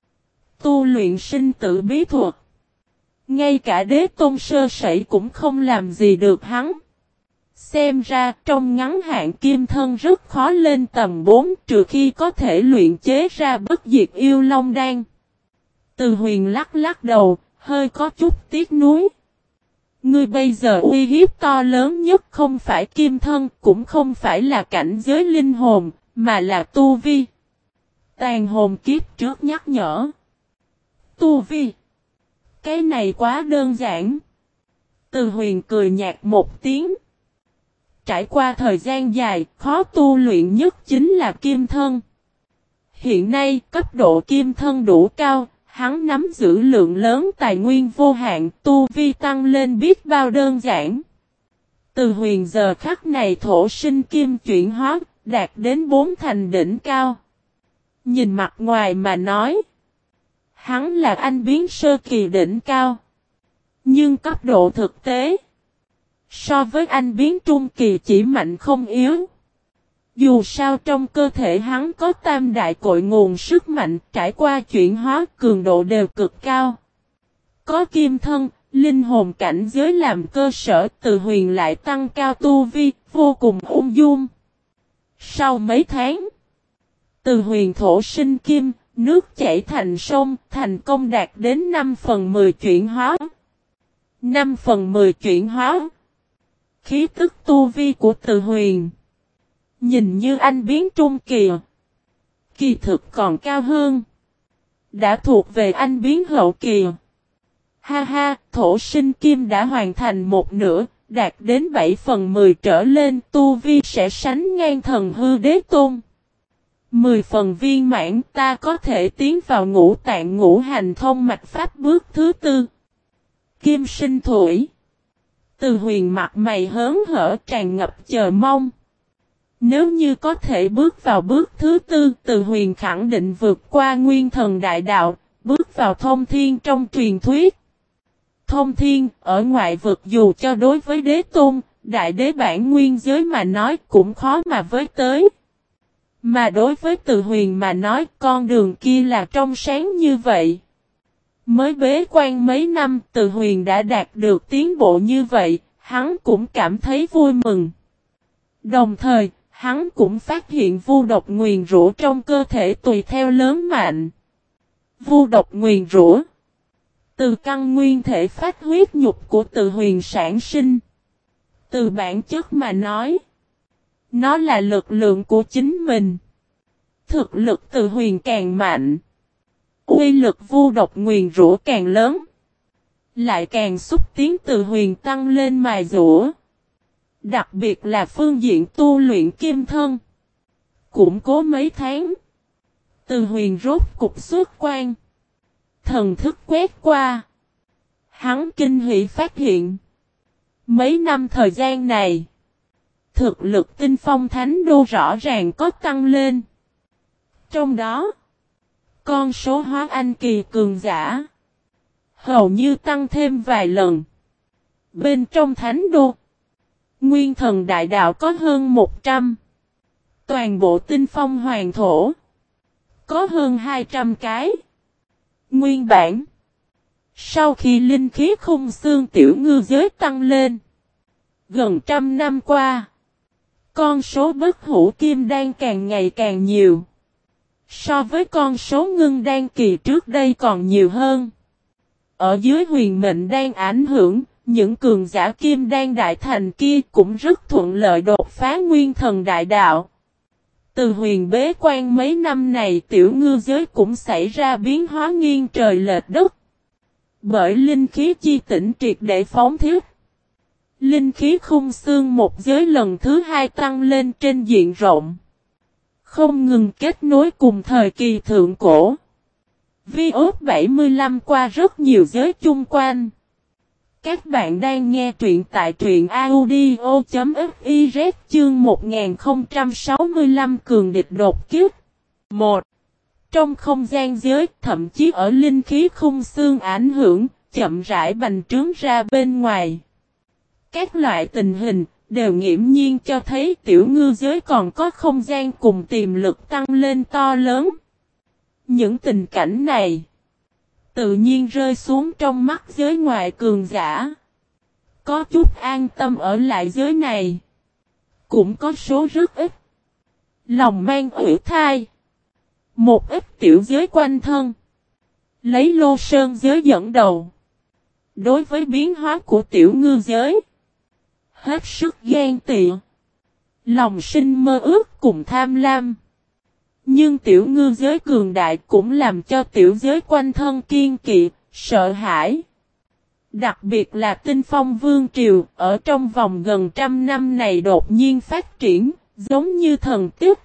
Tu luyện sinh tử bí thuật, ngay cả đế tôn sơ sẩy cũng không làm gì được hắn. Xem ra trong ngắn hạn kim thân rất khó lên tầm bốn, trừ khi có thể luyện chế ra bất diệt yêu long đan. Từ Huyền lắc lắc đầu, hơi có chút tiếc nuối. Ngươi bây giờ uy hiếp to lớn nhất không phải kim thân, cũng không phải là cảnh giới linh hồn, mà là tu vi. Tàn hồn kiếp trước nhắc nhở. Tu vi. Cái này quá đơn giản. Từ Huyền cười nhạt một tiếng. Trải qua thời gian dài, khó tu luyện nhất chính là kim thân. Hiện nay, cấp độ kim thân đủ cao, hắn nắm giữ lượng lớn tài nguyên vô hạn, tu vi tăng lên biết bao đơn giản. Từ Huyền giờ khắc này thổ sinh kim chuyển hóa, đạt đến bốn thành đỉnh cao. Nhìn mặt ngoài mà nói, hắn là anh biến sơ kỳ đỉnh cao. Nhưng cấp độ thực tế, so với anh biến trung kỳ chỉ mạnh không yếu. Dù sao trong cơ thể hắn có tam đại cội nguồn sức mạnh, trải qua chuyển hóa cường độ đều cực cao. Có kim thân, linh hồn cảnh giới làm cơ sở, Từ Huyền lại tăng cao tu vi, vô cùng ung dung. Sau mấy tháng, Từ Huyền thổ sinh kim, nước chảy thành sông, thành công đạt đến năm phần mười chuyển hóa. năm phần mười chuyển hóa. Khí tức tu vi của Từ Huyền, nhìn như anh biến trung kỳ, kỳ thực còn cao hơn. Đã thuộc về anh biến hậu kỳ. Ha ha, thổ sinh kim đã hoàn thành một nửa, đạt đến bảy phần mười trở lên, tu vi sẽ sánh ngang thần hư đế tôn. mười phần viên mãn, ta có thể tiến vào ngũ tạng ngũ hành thông mạch pháp bước thứ tư. Kim sinh thủy. Từ Huyền mặt mày hớn hở tràn ngập chờ mong. Nếu như có thể bước vào bước thứ tư, Từ Huyền khẳng định vượt qua nguyên thần đại đạo, bước vào thông thiên trong truyền thuyết. Thông thiên, ở ngoại vực dù cho đối với đế tôn, đại đế bản nguyên giới mà nói cũng khó mà với tới. Mà đối với Từ Huyền mà nói, con đường kia là trong sáng như vậy. Mới bế quan mấy năm, Từ Huyền đã đạt được tiến bộ như vậy, hắn cũng cảm thấy vui mừng. Đồng thời, hắn cũng phát hiện vu độc nguyền rủa trong cơ thể tùy theo lớn mạnh. Vu độc nguyền rủa, từ căn nguyên thể phát huyết nhục của Từ Huyền sản sinh. Từ bản chất mà nói, nó là lực lượng của chính mình. Thực lực Từ Huyền càng mạnh, uy lực vu độc nguyền rủa càng lớn, lại càng xúc tiến Từ Huyền tăng lên mài dũa. Đặc biệt là phương diện tu luyện kim thân. Cũng cố mấy tháng. Từ Huyền rốt cục xuất quan. Thần thức quét qua. Hắn kinh hỉ phát hiện. Mấy năm thời gian này. Thực lực Tinh Phong Thánh Đô rõ ràng có tăng lên. Trong đó. Con số hóa anh kỳ cường giả. Hầu như tăng thêm vài lần. Bên trong Thánh Đô. Nguyên thần đại đạo có hơn một trăm. Toàn bộ Tinh Phong Hoàng Thổ. Có hơn hai trăm cái. Nguyên bản. Sau khi linh khí khung xương tiểu ngư giới tăng lên. Gần trăm năm qua. Con số bất hủ kim đan càng ngày càng nhiều. So với con số ngưng đan kỳ trước đây còn nhiều hơn. Ở dưới huyền mệnh đang ảnh hưởng. Những cường giả kim đan đại thành kia cũng rất thuận lợi đột phá nguyên thần đại đạo. Từ huyền bế quan mấy năm này tiểu ngư giới cũng xảy ra biến hóa nghiêng trời lệch đất. Bởi linh khí chi tỉnh triệt để phóng thiết. Linh khí khung xương một giới lần thứ hai tăng lên trên diện rộng. Không ngừng kết nối cùng thời kỳ thượng cổ. Vi ốt bảy mươi lăm qua rất nhiều giới chung quanh. Các bạn đang nghe truyện tại truyện audio chấm fiz chương một nghìn không trăm sáu mươi lăm cường địch đột kích. một. Trong không gian giới, thậm chí ở linh khí khung xương ảnh hưởng, chậm rãi bành trướng ra bên ngoài. Các loại tình hình đều nghiễm nhiên cho thấy tiểu ngư giới còn có không gian cùng tiềm lực tăng lên to lớn. Những tình cảnh này tự nhiên rơi xuống trong mắt giới ngoại cường giả. Có chút an tâm ở lại giới này. Cũng có số rất ít. Lòng mang ủy thai. Một ít tiểu giới quanh thân. Lấy Lô Sơn giới dẫn đầu. Đối với biến hóa của tiểu ngư giới. Hết sức ghen tị. Lòng sinh mơ ước cùng tham lam. Nhưng tiểu ngư giới cường đại cũng làm cho tiểu giới quanh thân kiên kỵ, sợ hãi. Đặc biệt là Tinh Phong Vương Triều ở trong vòng gần trăm năm này đột nhiên phát triển, giống như thần tích.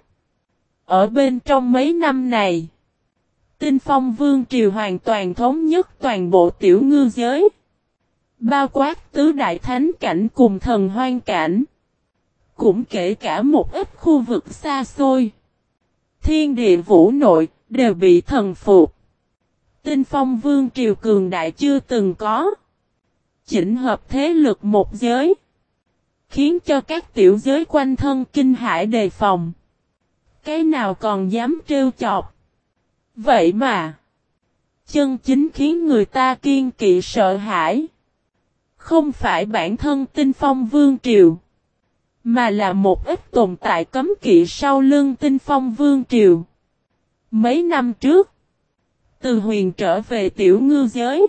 Ở bên trong mấy năm này, Tinh Phong Vương Triều hoàn toàn thống nhất toàn bộ tiểu ngư giới. Bao quát tứ đại thánh cảnh cùng thần hoang cảnh. Cũng kể cả một ít khu vực xa xôi. Thiên địa vũ nội, đều bị thần phục. Tinh Phong Vương Triều cường đại chưa từng có. Chỉnh hợp thế lực một giới. Khiến cho các tiểu giới quanh thân kinh hãi đề phòng. Cái nào còn dám trêu chọc. Vậy mà. Chân chính khiến người ta kiên kỵ sợ hãi. Không phải bản thân Tinh Phong Vương Triều. Mà là một ít tồn tại cấm kỵ sau lưng Tinh Phong Vương Triều. Mấy năm trước. Từ huyền trở về tiểu ngư giới.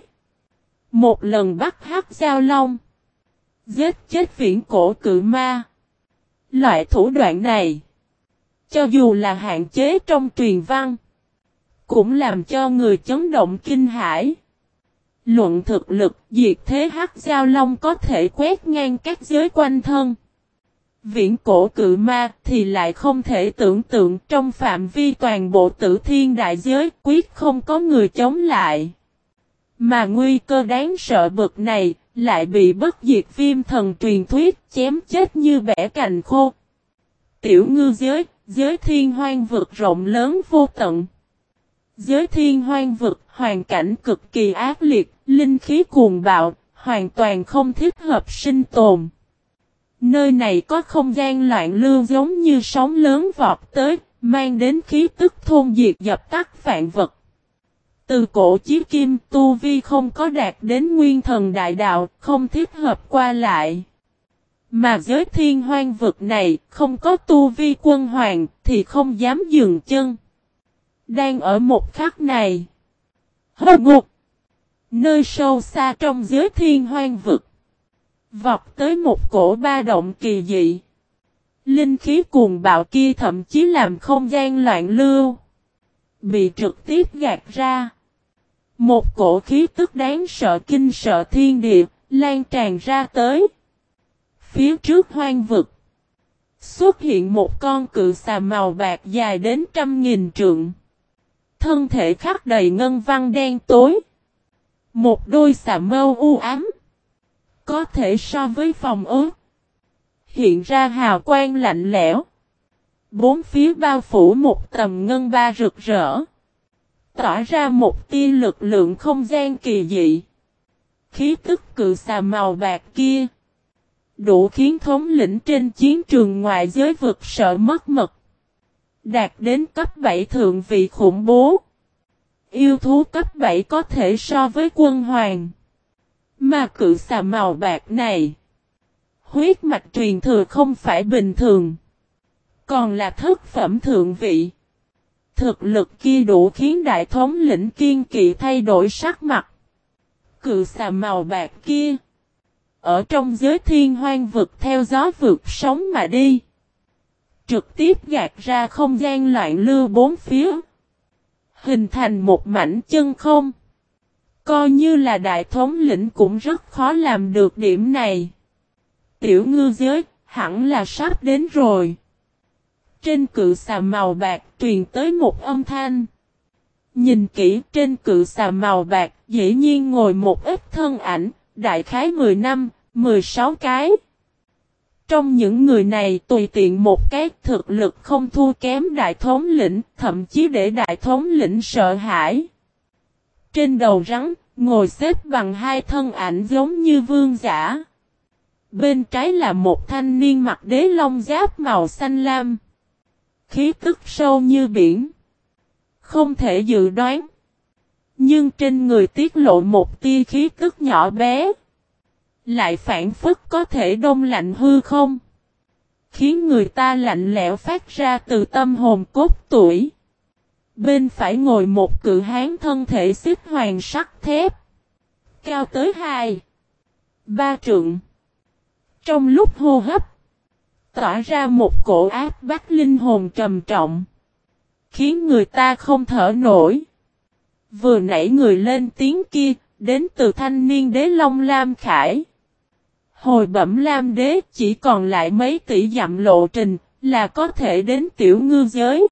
Một lần bắt hắc giao long. Giết chết viễn cổ cự ma. Loại thủ đoạn này. Cho dù là hạn chế trong truyền văn. Cũng làm cho người chấn động kinh hãi. Luận thực lực diệt thế hắc giao long có thể quét ngang các giới quanh thân. Viễn cổ cự ma thì lại không thể tưởng tượng trong phạm vi toàn bộ tử thiên đại giới quyết không có người chống lại. Mà nguy cơ đáng sợ bực này lại bị bất diệt viêm thần truyền thuyết chém chết như bẻ cành khô. Tiểu ngư giới, giới thiên hoang vực rộng lớn vô tận. Giới thiên hoang vực hoàn cảnh cực kỳ ác liệt, linh khí cuồng bạo, hoàn toàn không thích hợp sinh tồn. Nơi này có không gian loạn lưu giống như sóng lớn vọt tới, mang đến khí tức thôn diệt dập tắt vạn vật. Từ cổ chí kim tu vi không có đạt đến nguyên thần đại đạo, không thích hợp qua lại. Mà giới thiên hoang vực này không có tu vi quân hoàng thì không dám dừng chân. Đang ở một khắc này. Hơ ngục. Nơi sâu xa trong giới thiên hoang vực. Vọt tới một cổ ba động kỳ dị. Linh khí cuồng bạo kia thậm chí làm không gian loạn lưu. Bị trực tiếp gạt ra. Một cổ khí tức đáng sợ kinh sợ thiên địa, lan tràn ra tới. Phía trước hoang vực, xuất hiện một con cự xà màu bạc dài đến trăm nghìn trượng. Thân thể khắc đầy ngân văn đen tối. Một đôi xà mâu u ám, có thể so với phòng ốt. Hiện ra hào quang lạnh lẽo. Bốn phía bao phủ một tầm ngân ba rực rỡ. Tỏa ra một tia lực lượng không gian kỳ dị. Khí tức cự xà màu bạc kia đủ khiến thống lĩnh trên chiến trường ngoại giới vực sợ mất mật. Đạt đến cấp bảy thượng vị khủng bố. Yêu thú cấp bảy có thể so với quân hoàng. Mà cự xà màu bạc này, huyết mạch truyền thừa không phải bình thường, còn là thất phẩm thượng vị. Thực lực kia đủ khiến đại thống lĩnh kiên kỵ thay đổi sắc mặt. Cự xà màu bạc kia, ở trong giới thiên hoang vực theo gió vượt sóng mà đi. Trực tiếp gạt ra không gian loạn lưu bốn phía. Hình thành một mảnh chân không. Coi như là đại thống lĩnh cũng rất khó làm được điểm này. Tiểu ngư giới, hẳn là sắp đến rồi. Trên cự xà màu bạc truyền tới một âm thanh. Nhìn kỹ trên cự xà màu bạc, dĩ nhiên ngồi một ít thân ảnh, đại khái mười năm, mười sáu cái. Trong những người này tùy tiện một cái thực lực không thua kém đại thống lĩnh, thậm chí để đại thống lĩnh sợ hãi. Trên đầu rắn, ngồi xếp bằng hai thân ảnh giống như vương giả. Bên trái là một thanh niên mặc đế long giáp màu xanh lam. Khí tức sâu như biển. Không thể dự đoán. Nhưng trên người tiết lộ một tia khí tức nhỏ bé. Lại phản phất có thể đông lạnh hư không. Khiến người ta lạnh lẽo phát ra từ tâm hồn cốt tủy. Bên phải ngồi một cự hán thân thể xích hoàng sắt thép. Cao tới hai, ba trượng. Trong lúc hô hấp, tỏa ra một cổ áp bách linh hồn trầm trọng. Khiến người ta không thở nổi. Vừa nãy người lên tiếng kia, đến từ thanh niên đế Long Lam Khải. Hồi bẩm Lam đế chỉ còn lại mấy tỷ dặm lộ trình, là có thể đến tiểu ngư giới.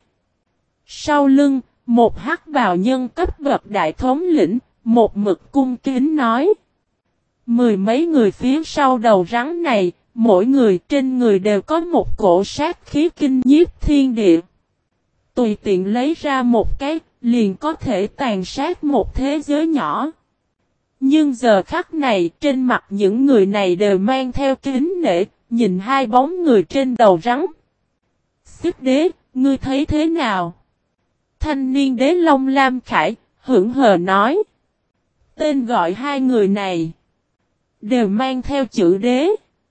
Sau lưng, một hắc bào nhân cấp bậc đại thống lĩnh, một mực cung kính nói. Mười mấy người phía sau đầu rắn này, mỗi người trên người đều có một cổ sát khí kinh nhiếp thiên địa. Tùy tiện lấy ra một cái, liền có thể tàn sát một thế giới nhỏ. Nhưng giờ khắc này, trên mặt những người này đều mang theo kính nể, nhìn hai bóng người trên đầu rắn. Xích đế, ngươi thấy thế nào? Thanh niên đế Long Lam Khải, hững hờ nói. Tên gọi hai người này, đều mang theo chữ đế.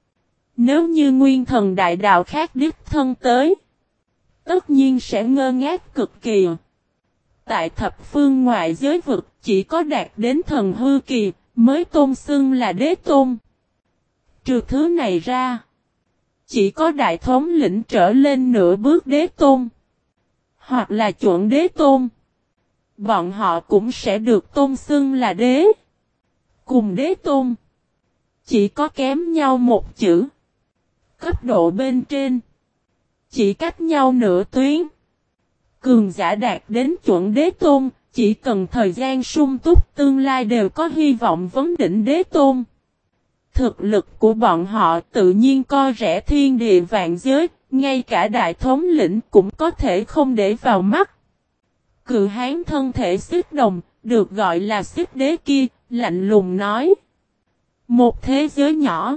Nếu như nguyên thần đại đạo khác đích thân tới, tất nhiên sẽ ngơ ngác cực kỳ. Tại thập phương ngoại giới vực, chỉ có đạt đến thần hư kỳ, mới tôn xưng là đế tôn. Trừ thứ này ra, chỉ có đại thống lĩnh trở lên nửa bước đế tôn, hoặc là chuẩn đế tôn. Bọn họ cũng sẽ được tôn xưng là đế. Cùng đế tôn, chỉ có kém nhau một chữ. Cấp độ bên trên, chỉ cách nhau nửa tuyến. Cường giả đạt đến chuẩn đế tôn, chỉ cần thời gian sung túc tương lai đều có hy vọng vấn đỉnh đế tôn. Thực lực của bọn họ tự nhiên coi rẻ thiên địa vạn giới, ngay cả đại thống lĩnh cũng có thể không để vào mắt. Cự hán thân thể xích đồng, được gọi là xích đế kia, lạnh lùng nói. Một thế giới nhỏ,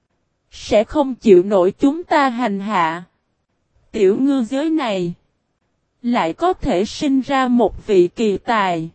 sẽ không chịu nổi chúng ta hành hạ. Tiểu ngư giới này, lại có thể sinh ra một vị kỳ tài.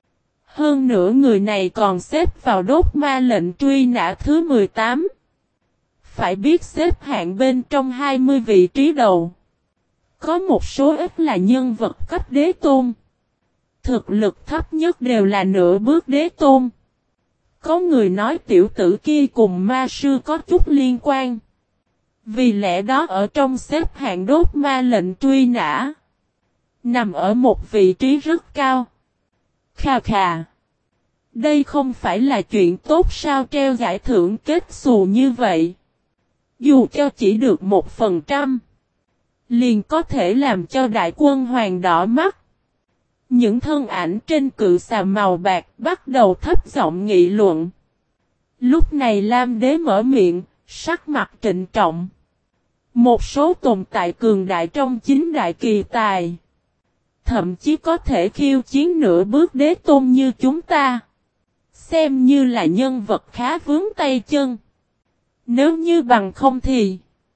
Hơn nữa người này còn xếp vào đốt ma lệnh truy nã thứ mười tám. Phải biết xếp hạng bên trong hai mươi vị trí đầu. Có một số ít là nhân vật cấp đế tôn. Thực lực thấp nhất đều là nửa bước đế tôn. Có người nói tiểu tử kia cùng ma sư có chút liên quan. Vì lẽ đó ở trong xếp hạng đốt ma lệnh truy nã, nằm ở một vị trí rất cao. Khà khà. Đây không phải là chuyện tốt sao treo giải thưởng kết xù như vậy. Dù cho chỉ được một phần trăm, liền có thể làm cho đại quân hoàng đỏ mắt. Những thân ảnh trên cự xà màu bạc bắt đầu thấp giọng nghị luận. Lúc này Lam Đế mở miệng, sắc mặt trịnh trọng. Một số tồn tại cường đại trong chính đại kỳ tài, thậm chí có thể khiêu chiến nửa bước đế tôn như chúng ta, xem như là nhân vật khá vướng tay chân. Nếu như bằng không thì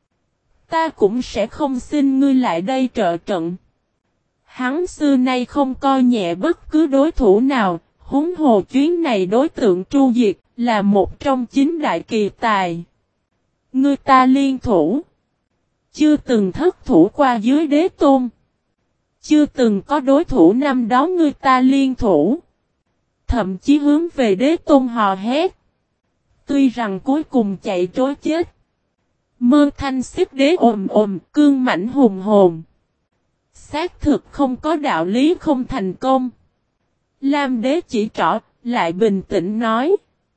ta cũng sẽ không xin ngươi lại đây trợ trận. Hắn xưa nay không coi nhẹ bất cứ đối thủ nào, huống hồ chuyến này đối tượng tru diệt là một trong chín đại kỳ tài. Ngươi ta liên thủ, chưa từng thất thủ qua dưới đế tôn. Chưa từng có đối thủ năm đó ngươi ta liên thủ, thậm chí hướng về đế tôn hò hét. Tuy rằng cuối cùng chạy trối chết. Mơ thanh xích đế ồm ồm, cương mãnh hùng hồn. Xác thực không có đạo lý không thành công. Lam đế chỉ trỏ, lại bình tĩnh nói.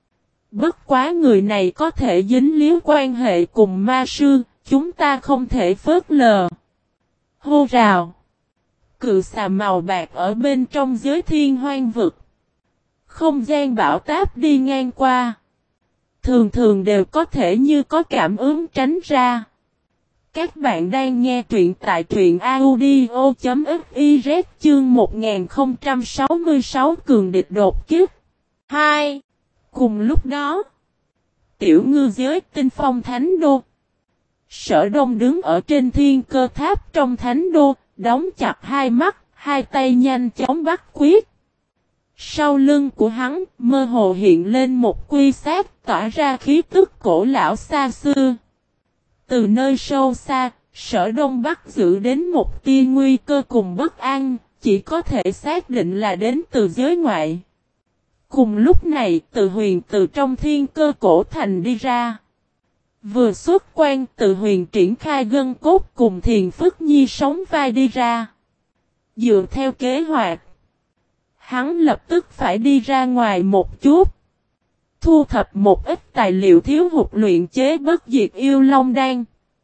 Bất quá người này có thể dính líu quan hệ cùng ma sư, chúng ta không thể phớt lờ. Hô rào. Cự xà màu bạc ở bên trong giới thiên hoang vực. Không gian bão táp đi ngang qua. Thường thường đều có thể như có cảm ứng tránh ra. Các bạn đang nghe truyện tại truyện audio.fiz chương một nghìn không trăm sáu mươi sáu cường địch đột kích. hai. Cùng lúc đó, tiểu ngư giới tinh phong thánh đô. Sở Đông đứng ở trên thiên cơ tháp trong thánh đô, đóng chặt hai mắt, hai tay nhanh chóng bắt quyết. Sau lưng của hắn, mơ hồ hiện lên một quy sát tỏa ra khí tức cổ lão xa xưa. Từ nơi sâu xa, Sở Đông bắt giữ đến một tia nguy cơ cùng bất an, chỉ có thể xác định là đến từ giới ngoại. Cùng lúc này, Từ Huyền từ trong thiên cơ cổ thành đi ra. Vừa xuất quan, Từ Huyền triển khai gân cốt cùng Thiền Phức Nhi sống vai đi ra. Dựa theo kế hoạch, hắn lập tức phải đi ra ngoài một chút, thu thập một ít tài liệu thiếu hụt luyện chế bất diệt yêu long đan.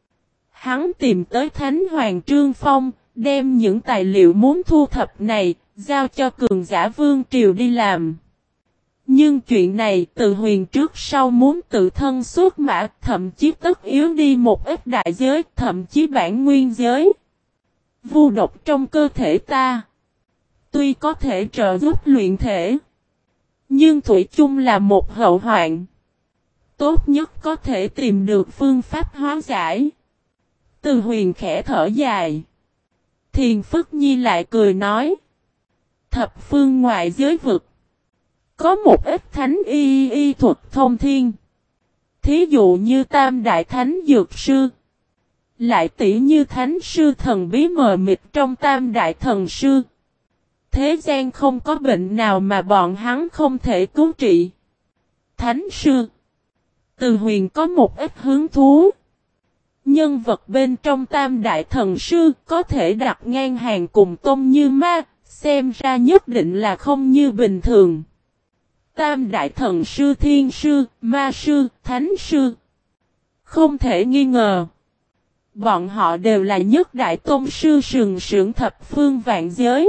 Hắn tìm tới Thánh Hoàng Trương Phong, đem những tài liệu muốn thu thập này, giao cho cường giả Vương Triều đi làm. Nhưng chuyện này Từ Huyền trước sau muốn tự thân xuất mã, thậm chí tất yếu đi một ít đại giới, thậm chí bản nguyên giới. Vu độc trong cơ thể ta, tuy có thể trợ giúp luyện thể, nhưng thủy chung là một hậu hoạn. Tốt nhất có thể tìm được phương pháp hóa giải. Từ Huyền khẽ thở dài. Thiền Phức Nhi lại cười nói. Thập phương ngoại giới vực, có một ít thánh y y thuật thông thiên. Thí dụ như Tam Đại Thánh Dược Sư. Lại tỷ như Thánh Sư thần bí mờ mịt trong Tam Đại Thần Sư. Thế gian không có bệnh nào mà bọn hắn không thể cứu trị. Thánh Sư. Từ Huyền có một ít hứng thú. Nhân vật bên trong Tam Đại Thần Sư có thể đặt ngang hàng cùng Tôn Như Ma, xem ra nhất định là không như bình thường. Tam Đại Thần Sư Thiên Sư, Ma Sư, Thánh Sư. Không thể nghi ngờ. Bọn họ đều là nhất đại tôn sư sừng sững thập phương vạn giới.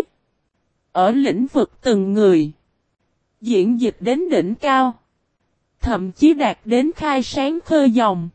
Ở lĩnh vực từng người, diễn dịch đến đỉnh cao, thậm chí đạt đến khai sáng khơi dòng,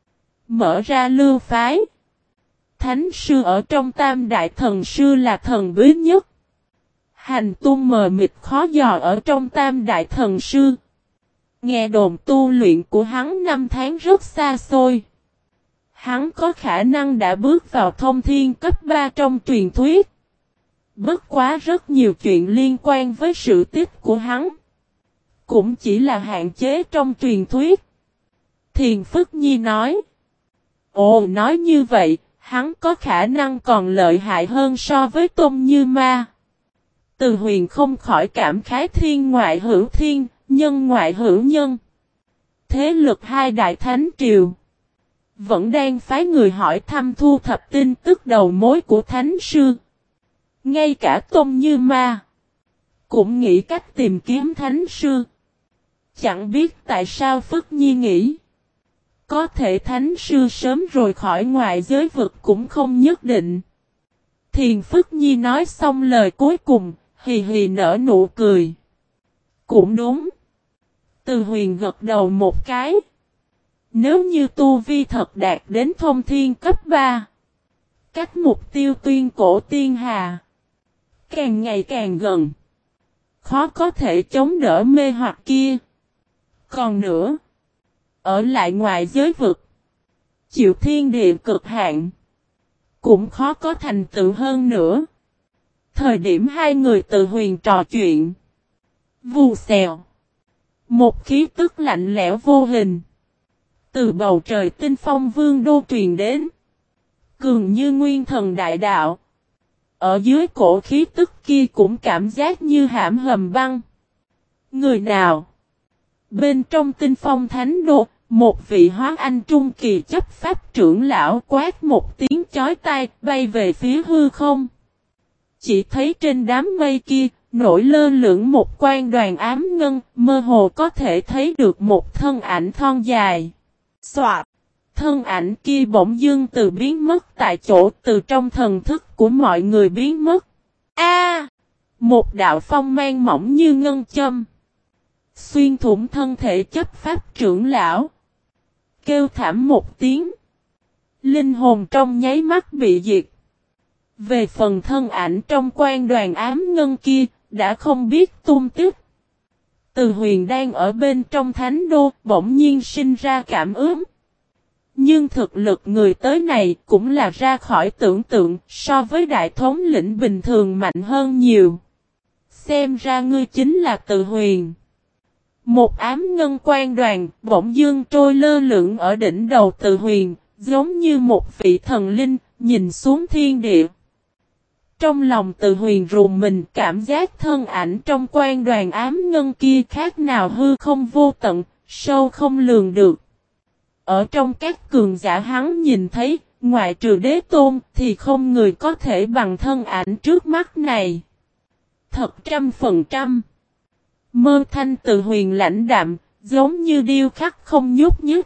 mở ra lưu phái. Thánh sư ở trong Tam Đại Thần Sư là thần bí nhất. Hành tung mờ mịt khó dò ở trong Tam Đại Thần Sư. Nghe đồn tu luyện của hắn năm tháng rất xa xôi. Hắn có khả năng đã bước vào thông thiên cấp ba trong truyền thuyết. Bất quá rất nhiều chuyện liên quan với sự tích của hắn, cũng chỉ là hạn chế trong truyền thuyết. Thiền Phức Nhi nói. Ồ, nói như vậy, hắn có khả năng còn lợi hại hơn so với Tôn Như Ma. Từ Huyền không khỏi cảm khái thiên ngoại hữu thiên, nhân ngoại hữu nhân. Thế lực hai đại thánh triều vẫn đang phái người hỏi thăm thu thập tin tức đầu mối của thánh sư. Ngay cả Tôn Như Ma cũng nghĩ cách tìm kiếm thánh sư. Chẳng biết tại sao Phức Nhi nghĩ Có thể thánh sư sớm rồi khỏi ngoại giới vực cũng không nhất định. Thiền Phức Nhi nói xong lời cuối cùng, hì hì nở nụ cười. Cũng đúng. Từ Huyền gật đầu một cái. Nếu như tu vi thật đạt đến thông thiên cấp ba, cách mục tiêu tuyên cổ tiên hà càng ngày càng gần, khó có thể chống đỡ mê hoặc kia. Còn nữa, ở lại ngoài giới vực, chịu thiên địa cực hạn, cũng khó có thành tựu hơn nữa. Thời điểm hai người Từ Huyền trò chuyện, vù xèo, một khí tức lạnh lẽo vô hình từ bầu trời tinh phong vương đô truyền đến, cường như nguyên thần đại đạo. Ở dưới cổ khí tức kia cũng cảm giác như hãm hầm băng. Người nào? Bên trong tinh phong thánh đô, một vị hóa anh trung kỳ chấp pháp trưởng lão quát một tiếng chói tai bay về phía hư không. Chỉ thấy trên đám mây kia, nổi lơ lửng một quan đoàn ám ngân, mơ hồ có thể thấy được một thân ảnh thon dài. Soạt! Thân ảnh kia bỗng dưng từ biến mất tại chỗ, từ trong thần thức của mọi người biến mất. A! Một đạo phong mang mỏng như ngân châm xuyên thủng thân thể chấp pháp trưởng lão. Kêu thảm một tiếng. Linh hồn trong nháy mắt bị diệt. Về phần thân ảnh trong quan đoàn ám ngân kia, đã không biết tung tích. Từ Huyền đang ở bên trong thánh đô, bỗng nhiên sinh ra cảm ứng. Nhưng thực lực người tới này cũng là ra khỏi tưởng tượng, so với đại thống lĩnh bình thường mạnh hơn nhiều. Xem ra ngươi chính là Từ Huyền. Một ám ngân quan đoàn bỗng dưng trôi lơ lửng ở đỉnh đầu Từ Huyền, giống như một vị thần linh, nhìn xuống thiên địa. Trong lòng Từ Huyền rùng mình, cảm giác thân ảnh trong quan đoàn ám ngân kia khác nào hư không vô tận, sâu không lường được. Ở trong các cường giả hắn nhìn thấy, ngoại trừ Đế Tôn thì không người có thể bằng thân ảnh trước mắt này. Thật trăm phần trăm. Mơ thanh Từ Huyền lãnh đạm, giống như điêu khắc không nhúc nhích.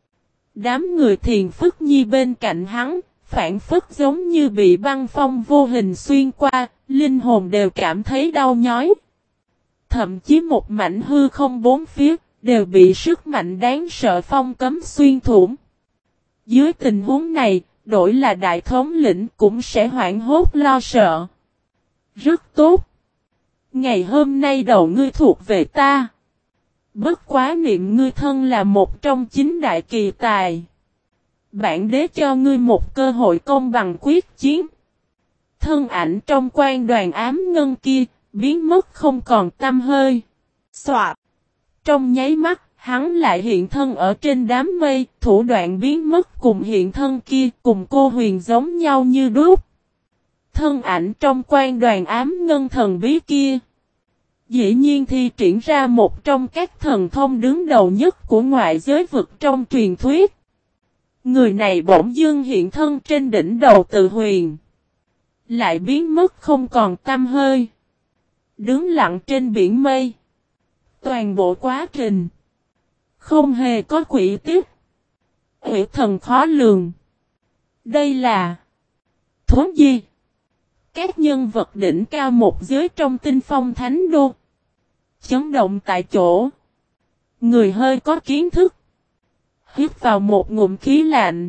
Đám người Thiền Phức Nhi bên cạnh hắn, phản phất giống như bị băng phong vô hình xuyên qua, linh hồn đều cảm thấy đau nhói. Thậm chí một mảnh hư không bốn phía, đều bị sức mạnh đáng sợ phong cấm xuyên thủng. Dưới tình huống này, đổi là đại thống lĩnh cũng sẽ hoảng hốt lo sợ. Rất tốt. Ngày hôm nay đầu ngươi thuộc về ta. Bất quá niệm ngươi thân là một trong chín đại kỳ tài. Bản đế cho ngươi một cơ hội công bằng quyết chiến. Thân ảnh trong quan đoàn ám ngân kia, biến mất không còn tăm hơi. Soạt. Trong nháy mắt, hắn lại hiện thân ở trên đám mây, thủ đoạn biến mất cùng hiện thân kia, cùng cô Huyền giống nhau như đúc. Thân ảnh trong quan đoàn ám ngân thần bí kia, dĩ nhiên thi triển ra một trong các thần thông đứng đầu nhất của ngoại giới vực trong truyền thuyết. Người này bỗng dưng hiện thân trên đỉnh đầu Từ Huyền, lại biến mất không còn tăm hơi, đứng lặng trên biển mây. Toàn bộ quá trình không hề có quỹ tiếp, huyễn thần khó lường. Đây là thốn gì? Các nhân vật đỉnh cao một giới trong tinh phong thánh đô chấn động tại chỗ. Người hơi có kiến thức hít vào một ngụm khí lạnh.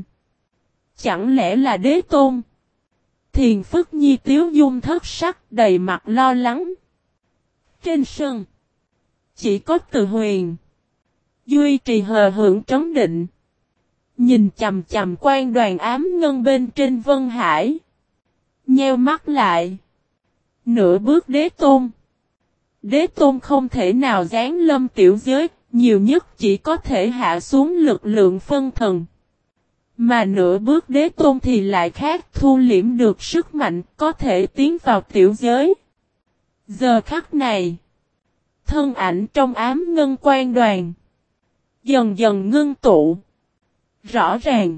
Chẳng lẽ là Đế Tôn? Thiền Phức Nhi tiếu dung thất sắc, đầy mặt lo lắng. Trên sân chỉ có Từ Huyền duy trì hờ hững trấn định, nhìn chằm chằm quan đoàn ám ngân bên trên Vân Hải, nheo mắt lại. Nửa bước Đế Tôn. Đế Tôn không thể nào giáng lâm tiểu giới, nhiều nhất chỉ có thể hạ xuống lực lượng phân thần. Mà nửa bước Đế Tôn thì lại khác, thu liễm được sức mạnh, có thể tiến vào tiểu giới. Giờ khắc này, thân ảnh trong ám ngân quan đoàn dần dần ngưng tụ. Rõ ràng,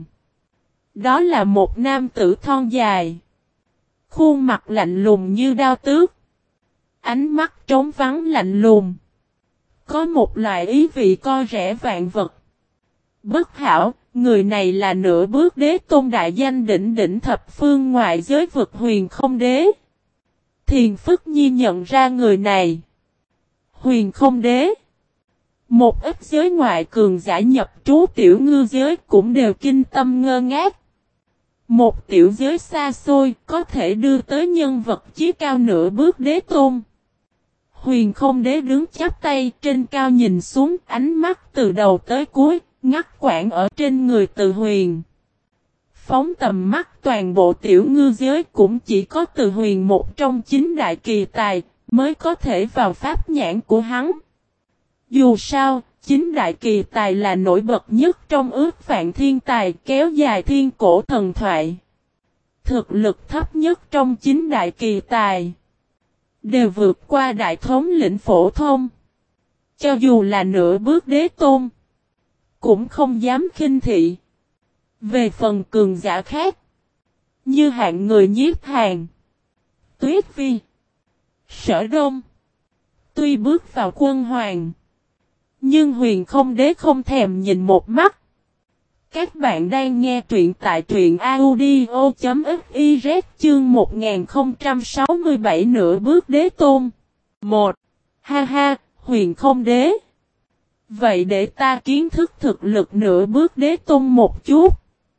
đó là một nam tử thon dài, khuôn mặt lạnh lùng như đao tước, ánh mắt trống vắng lạnh lùng, có một loại ý vị coi rẻ vạn vật. Bất hảo, Người này là nửa bước đế tôn đại danh đỉnh đỉnh thập phương ngoại giới vực Huyền Không Đế. Thiền Phức Nhi nhận ra người này. Huyền Không Đế. Một ít giới ngoại cường giả nhập trú tiểu ngư giới cũng đều kinh tâm ngơ ngác. Một tiểu giới xa xôi có thể đưa tới nhân vật chí cao nửa bước đế tôn. Huyền Không Đế đứng chắp tay trên cao nhìn xuống, ánh mắt từ đầu tới cuối, ngắt quãng ở trên người Từ Huyền. Phóng tầm mắt toàn bộ tiểu ngư giới cũng chỉ có Từ Huyền một trong chín đại kỳ tài, mới có thể vào pháp nhãn của hắn. Dù sao, chín đại kỳ tài là nổi bật nhất trong ước vạn thiên tài kéo dài thiên cổ thần thoại. Thực lực thấp nhất trong chín đại kỳ tài đều vượt qua đại thống lĩnh phổ thông. Cho dù là nửa bước đế tôn, cũng không dám khinh thị. Về phần cường giả khác, như hạng người Nhiếp Hàn, Tuyết Vi, Sở Đông, tuy bước vào quân hoàng, nhưng Huyền Không Đế không thèm nhìn một mắt. Các bạn đang nghe truyện tại truyện audio.fiz chương một nghìn không trăm sáu mươi bảy nửa bước đế tôn. một. Ha ha, Huyền Không Đế. Vậy để ta kiến thức thực lực nửa bước đế tôn một chút.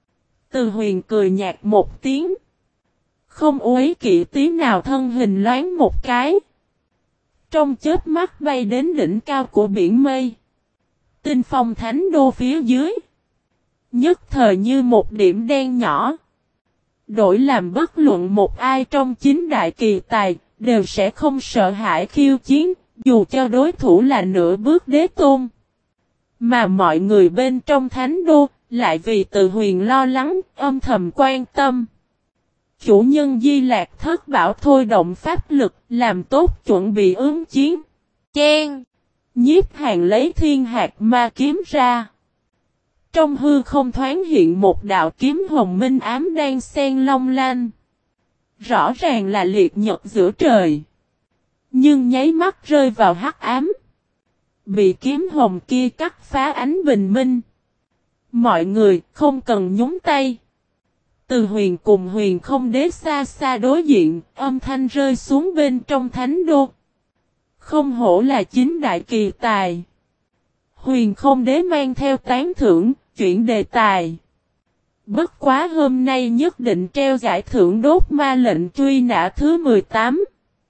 Từ Huyền cười nhạt một tiếng. Không uế kỵ tí nào thân hình loáng một cái. Trong chớp mắt bay đến đỉnh cao của biển mây. Tinh phong thánh đô phía dưới. Nhất thời như một điểm đen nhỏ. Đổi làm bất luận một ai trong chín đại kỳ tài, đều sẽ không sợ hãi khiêu chiến, dù cho đối thủ là nửa bước đế tôn. Mà mọi người bên trong thánh đô, lại vì Từ Huyền lo lắng, âm thầm quan tâm. Chủ nhân Di Lạc Thất Bảo thôi động pháp lực, làm tốt chuẩn bị ứng chiến. Chen! Nhiếp Hàn lấy thiên hạt ma kiếm ra. Trong hư không thoáng hiện một đạo kiếm hồng minh ám đang xen long lanh. Rõ ràng là liệt nhật giữa trời. Nhưng nháy mắt rơi vào hắc ám. Bị kiếm hồng kia cắt phá ánh bình minh. Mọi người không cần nhúng tay. Từ Huyền cùng Huyền Không Đế xa xa đối diện, âm thanh rơi xuống bên trong thánh đô. Không hổ là chín đại kỳ tài. Huyền Không Đế mang theo tán thưởng, chuyển đề tài. Bất quá hôm nay nhất định treo giải thưởng đốt ma lệnh truy nã thứ mười tám.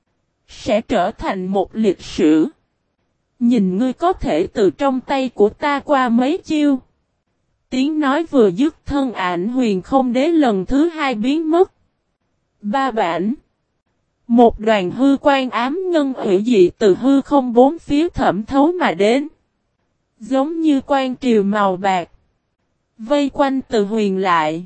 Sẽ trở thành một lịch sử. Nhìn ngươi có thể từ trong tay của ta qua mấy chiêu. Tiếng nói vừa dứt, thân ảnh Huyền Không Đế lần thứ hai biến mất. Ba bản. Một đoàn hư quan ám ngân hủy dị từ hư không bốn phía thẩm thấu mà đến. Giống như quan triều màu bạc. Vây quanh Từ Huyền lại.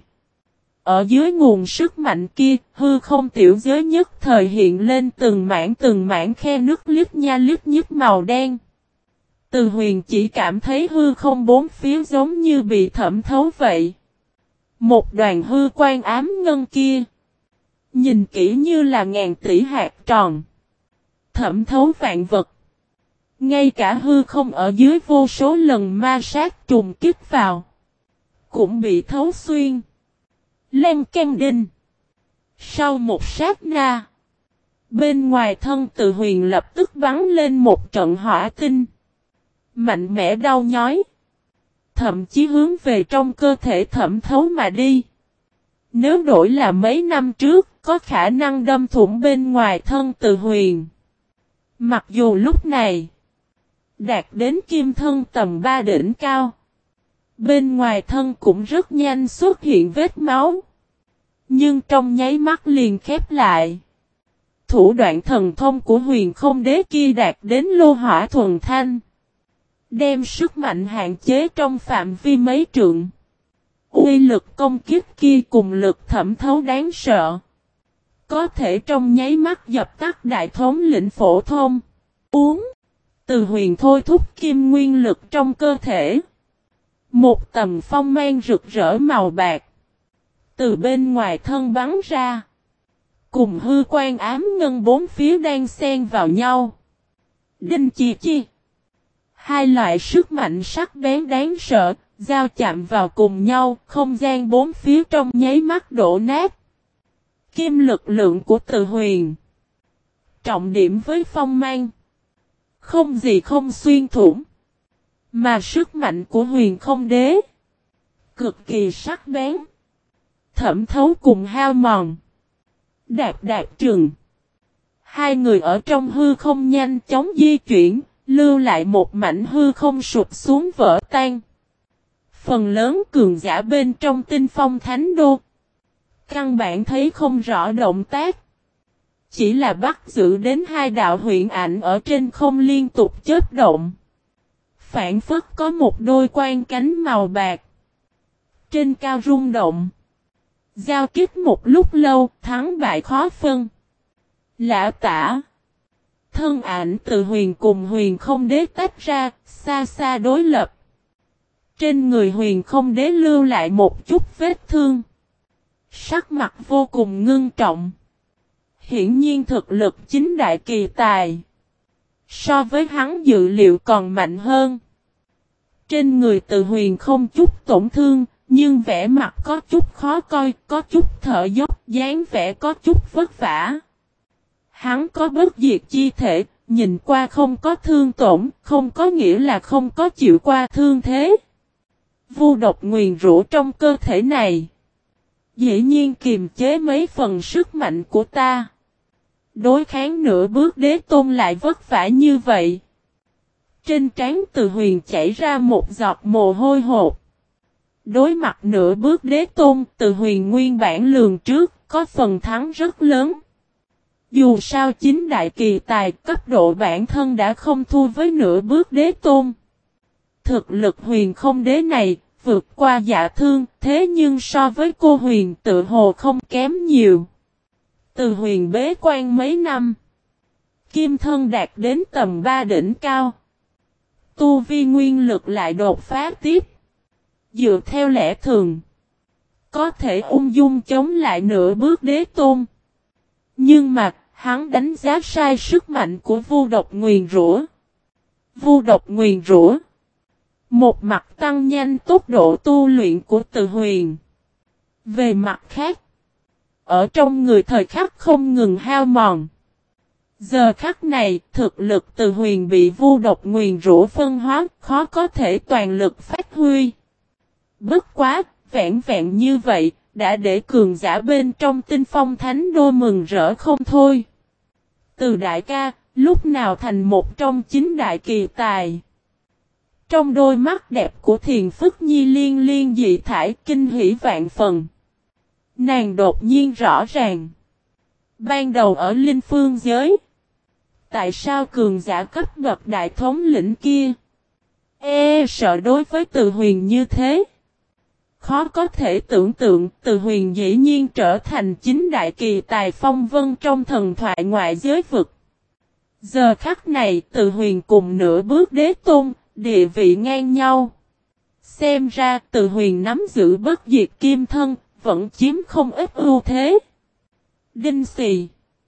Ở dưới nguồn sức mạnh kia, hư không tiểu giới nhất thời hiện lên từng mảng từng mảng khe nước liếc nha liếc nhức màu đen. Từ Huyền chỉ cảm thấy hư không bốn phía giống như bị thẩm thấu vậy. Một đoàn hư quan ám ngân kia. Nhìn kỹ như là ngàn tỷ hạt tròn. Thẩm thấu vạn vật. Ngay cả hư không ở dưới vô số lần ma sát trùng kích vào. Cũng bị thấu xuyên. Len ken đinh. Sau một sát na. Bên ngoài thân Từ Huyền lập tức bắn lên một trận hỏa tinh. Mạnh mẽ đau nhói. Thậm chí hướng về trong cơ thể thẩm thấu mà đi. Nếu đổi là mấy năm trước, có khả năng đâm thủng bên ngoài thân Từ Huyền. Mặc dù lúc này, đạt đến kim thân tầm ba đỉnh cao. Bên ngoài thân cũng rất nhanh xuất hiện vết máu. Nhưng trong nháy mắt liền khép lại. Thủ đoạn thần thông của Huyền Không Đế kia đạt đến lô hỏa thuần thanh. Đem sức mạnh hạn chế trong phạm vi mấy trượng. Uy lực công kích kia cùng lực thẩm thấu đáng sợ. Có thể trong nháy mắt dập tắt đại thống lĩnh phổ thông. Uống. Từ Huyền thôi thúc kim nguyên lực trong cơ thể. Một tầm phong mang rực rỡ màu bạc. Từ bên ngoài thân bắn ra. Cùng hư quan ám ngân bốn phía đang xen vào nhau. Đinh chi chi. Hai loại sức mạnh sắc bén đáng sợ, Giao chạm vào cùng nhau, không gian bốn phía trong nháy mắt đổ nát. Kim lực lượng của Từ Huyền. Trọng điểm với phong mang. Không gì không xuyên thủng. Mà sức mạnh của Huyền Không Đế. Cực kỳ sắc bén. Thẩm thấu cùng hao mòn. Đạp đạp trừng. Hai người ở trong hư không nhanh chóng di chuyển, lưu lại một mảnh hư không sụp xuống vỡ tan. Phần lớn cường giả bên trong Tinh Phong Thánh Đô. Căn bản thấy không rõ động tác. Chỉ là bắt giữ đến hai đạo huyền ảnh ở trên không liên tục chớp động. Phản phất có một đôi quan cánh màu bạc. Trên cao rung động. Giao kích một lúc lâu, thắng bại khó phân. Lã tả. Thân ảnh Từ Huyền cùng Huyền Không Đế tách ra, xa xa đối lập. Trên người Huyền Không Đế lưu lại một chút vết thương. Sắc mặt vô cùng ngưng trọng. Hiển nhiên thực lực chính đại kỳ tài. So với hắn dự liệu còn mạnh hơn. Trên người Từ Huyền không chút tổn thương, nhưng vẻ mặt có chút khó coi, có chút thở dốc, dáng vẻ có chút vất vả. Hắn có bất diệt chi thể, nhìn qua không có thương tổn, không có nghĩa là không có chịu qua thương thế. Vu độc nguyền rủa trong cơ thể này. Dĩ nhiên kiềm chế mấy phần sức mạnh của ta. Đối kháng nửa bước đế tôn lại vất vả như vậy. Trên trán Từ Huyền chảy ra một giọt mồ hôi hột. Đối mặt nửa bước đế tôn, Từ Huyền nguyên bản lường trước, có phần thắng rất lớn. Dù sao chính đại kỳ tài cấp độ bản thân đã không thua với nửa bước đế tôn. Thực lực Huyền Không Đế này, vượt qua Dạ Thương, thế nhưng so với cô Huyền tự hồ không kém nhiều. Từ Huyền bế quan mấy năm. Kim thân đạt đến tầm ba đỉnh cao. Tu vi nguyên lực lại đột phá tiếp. Dựa theo lẽ thường. Có thể ung dung chống lại nửa bước đế tôn. Nhưng mà, hắn đánh giá sai sức mạnh của vu độc nguyền rủa. Vu độc nguyền rủa. Một mặt tăng nhanh tốc độ tu luyện của Từ Huyền. Về mặt khác. Ở trong người thời khắc không ngừng hao mòn. Giờ khắc này, thực lực Từ Huyền bị vu độc nguyền rủa phân hóa, khó có thể toàn lực phát huy. Bất quá, vẹn vẹn như vậy, đã để cường giả bên trong Tinh Phong Thánh Đô mừng rỡ không thôi. Từ đại ca, lúc nào thành một trong chín đại kỳ tài. Trong đôi mắt đẹp của Thiền Phức Nhi liên liên dị thải kinh hỉ vạn phần. Nàng đột nhiên rõ ràng. Ban đầu ở Linh Phương giới. Tại sao cường giả cấp bậc đại thống lĩnh kia e sợ đối với Từ Huyền như thế? Khó có thể tưởng tượng Từ Huyền dĩ nhiên trở thành chính đại kỳ tài phong vân trong thần thoại ngoại giới vực. Giờ khắc này Từ Huyền cùng nửa bước đế tôn, địa vị ngang nhau. Xem ra Từ Huyền nắm giữ bất diệt kim thân, vẫn chiếm không ít ưu thế. Đinh xì.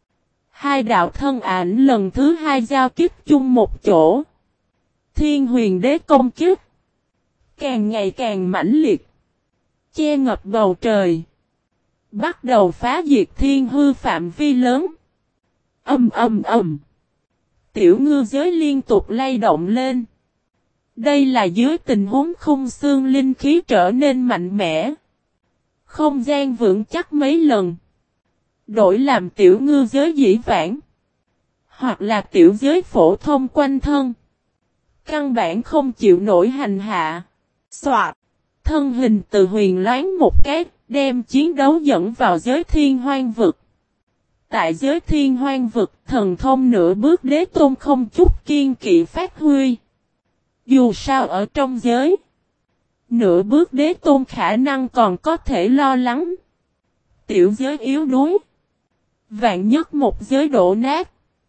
Hai đạo thân ảnh lần thứ hai giao kích chung một chỗ. Thiên Huyền Đế công kích. Càng ngày càng mãnh liệt. Che ngập bầu trời. Bắt đầu phá diệt thiên hư phạm vi lớn. Âm âm âm. Tiểu ngư giới liên tục lay động lên. Đây là dưới tình huống khung xương linh khí trở nên mạnh mẽ. Không gian vững chắc mấy lần. Đổi làm tiểu ngư giới dĩ vãng. Hoặc là tiểu giới phổ thông quanh thân. Căn bản không chịu nổi hành hạ. Soạt. Thân hình Từ Huyền loáng một cái, đem chiến đấu dẫn vào giới thiên hoang vực. Tại giới thiên hoang vực, thần thông nửa bước đế tôn không chút kiên kỵ phát huy. Dù sao ở trong giới, nửa bước đế tôn khả năng còn có thể lo lắng. Tiểu giới yếu đuối. Vạn nhất một giới đổ nát.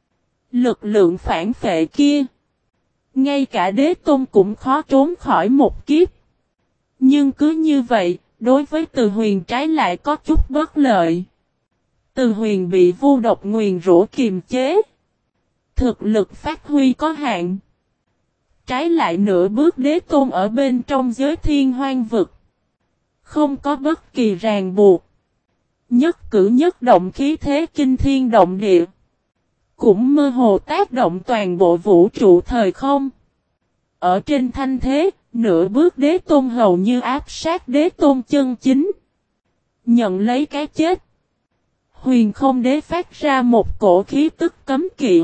Lực lượng phản phệ kia. Ngay cả đế tôn cũng khó trốn khỏi một kiếp. Nhưng cứ như vậy, đối với Từ Huyền trái lại có chút bất lợi. Từ Huyền bị vu độc nguyền rủa kiềm chế. Thực lực phát huy có hạn. Trái lại nửa bước đế tôn ở bên trong giới thiên hoang vực. Không có bất kỳ ràng buộc. Nhất cử nhất động khí thế kinh thiên động địa. Cũng mơ hồ tác động toàn bộ vũ trụ thời không. Ở trên thanh thế, nửa bước đế tôn hầu như áp sát đế tôn chân chính. Nhận lấy cái chết. Huyền không đế phát ra một cổ khí tức cấm kỵ.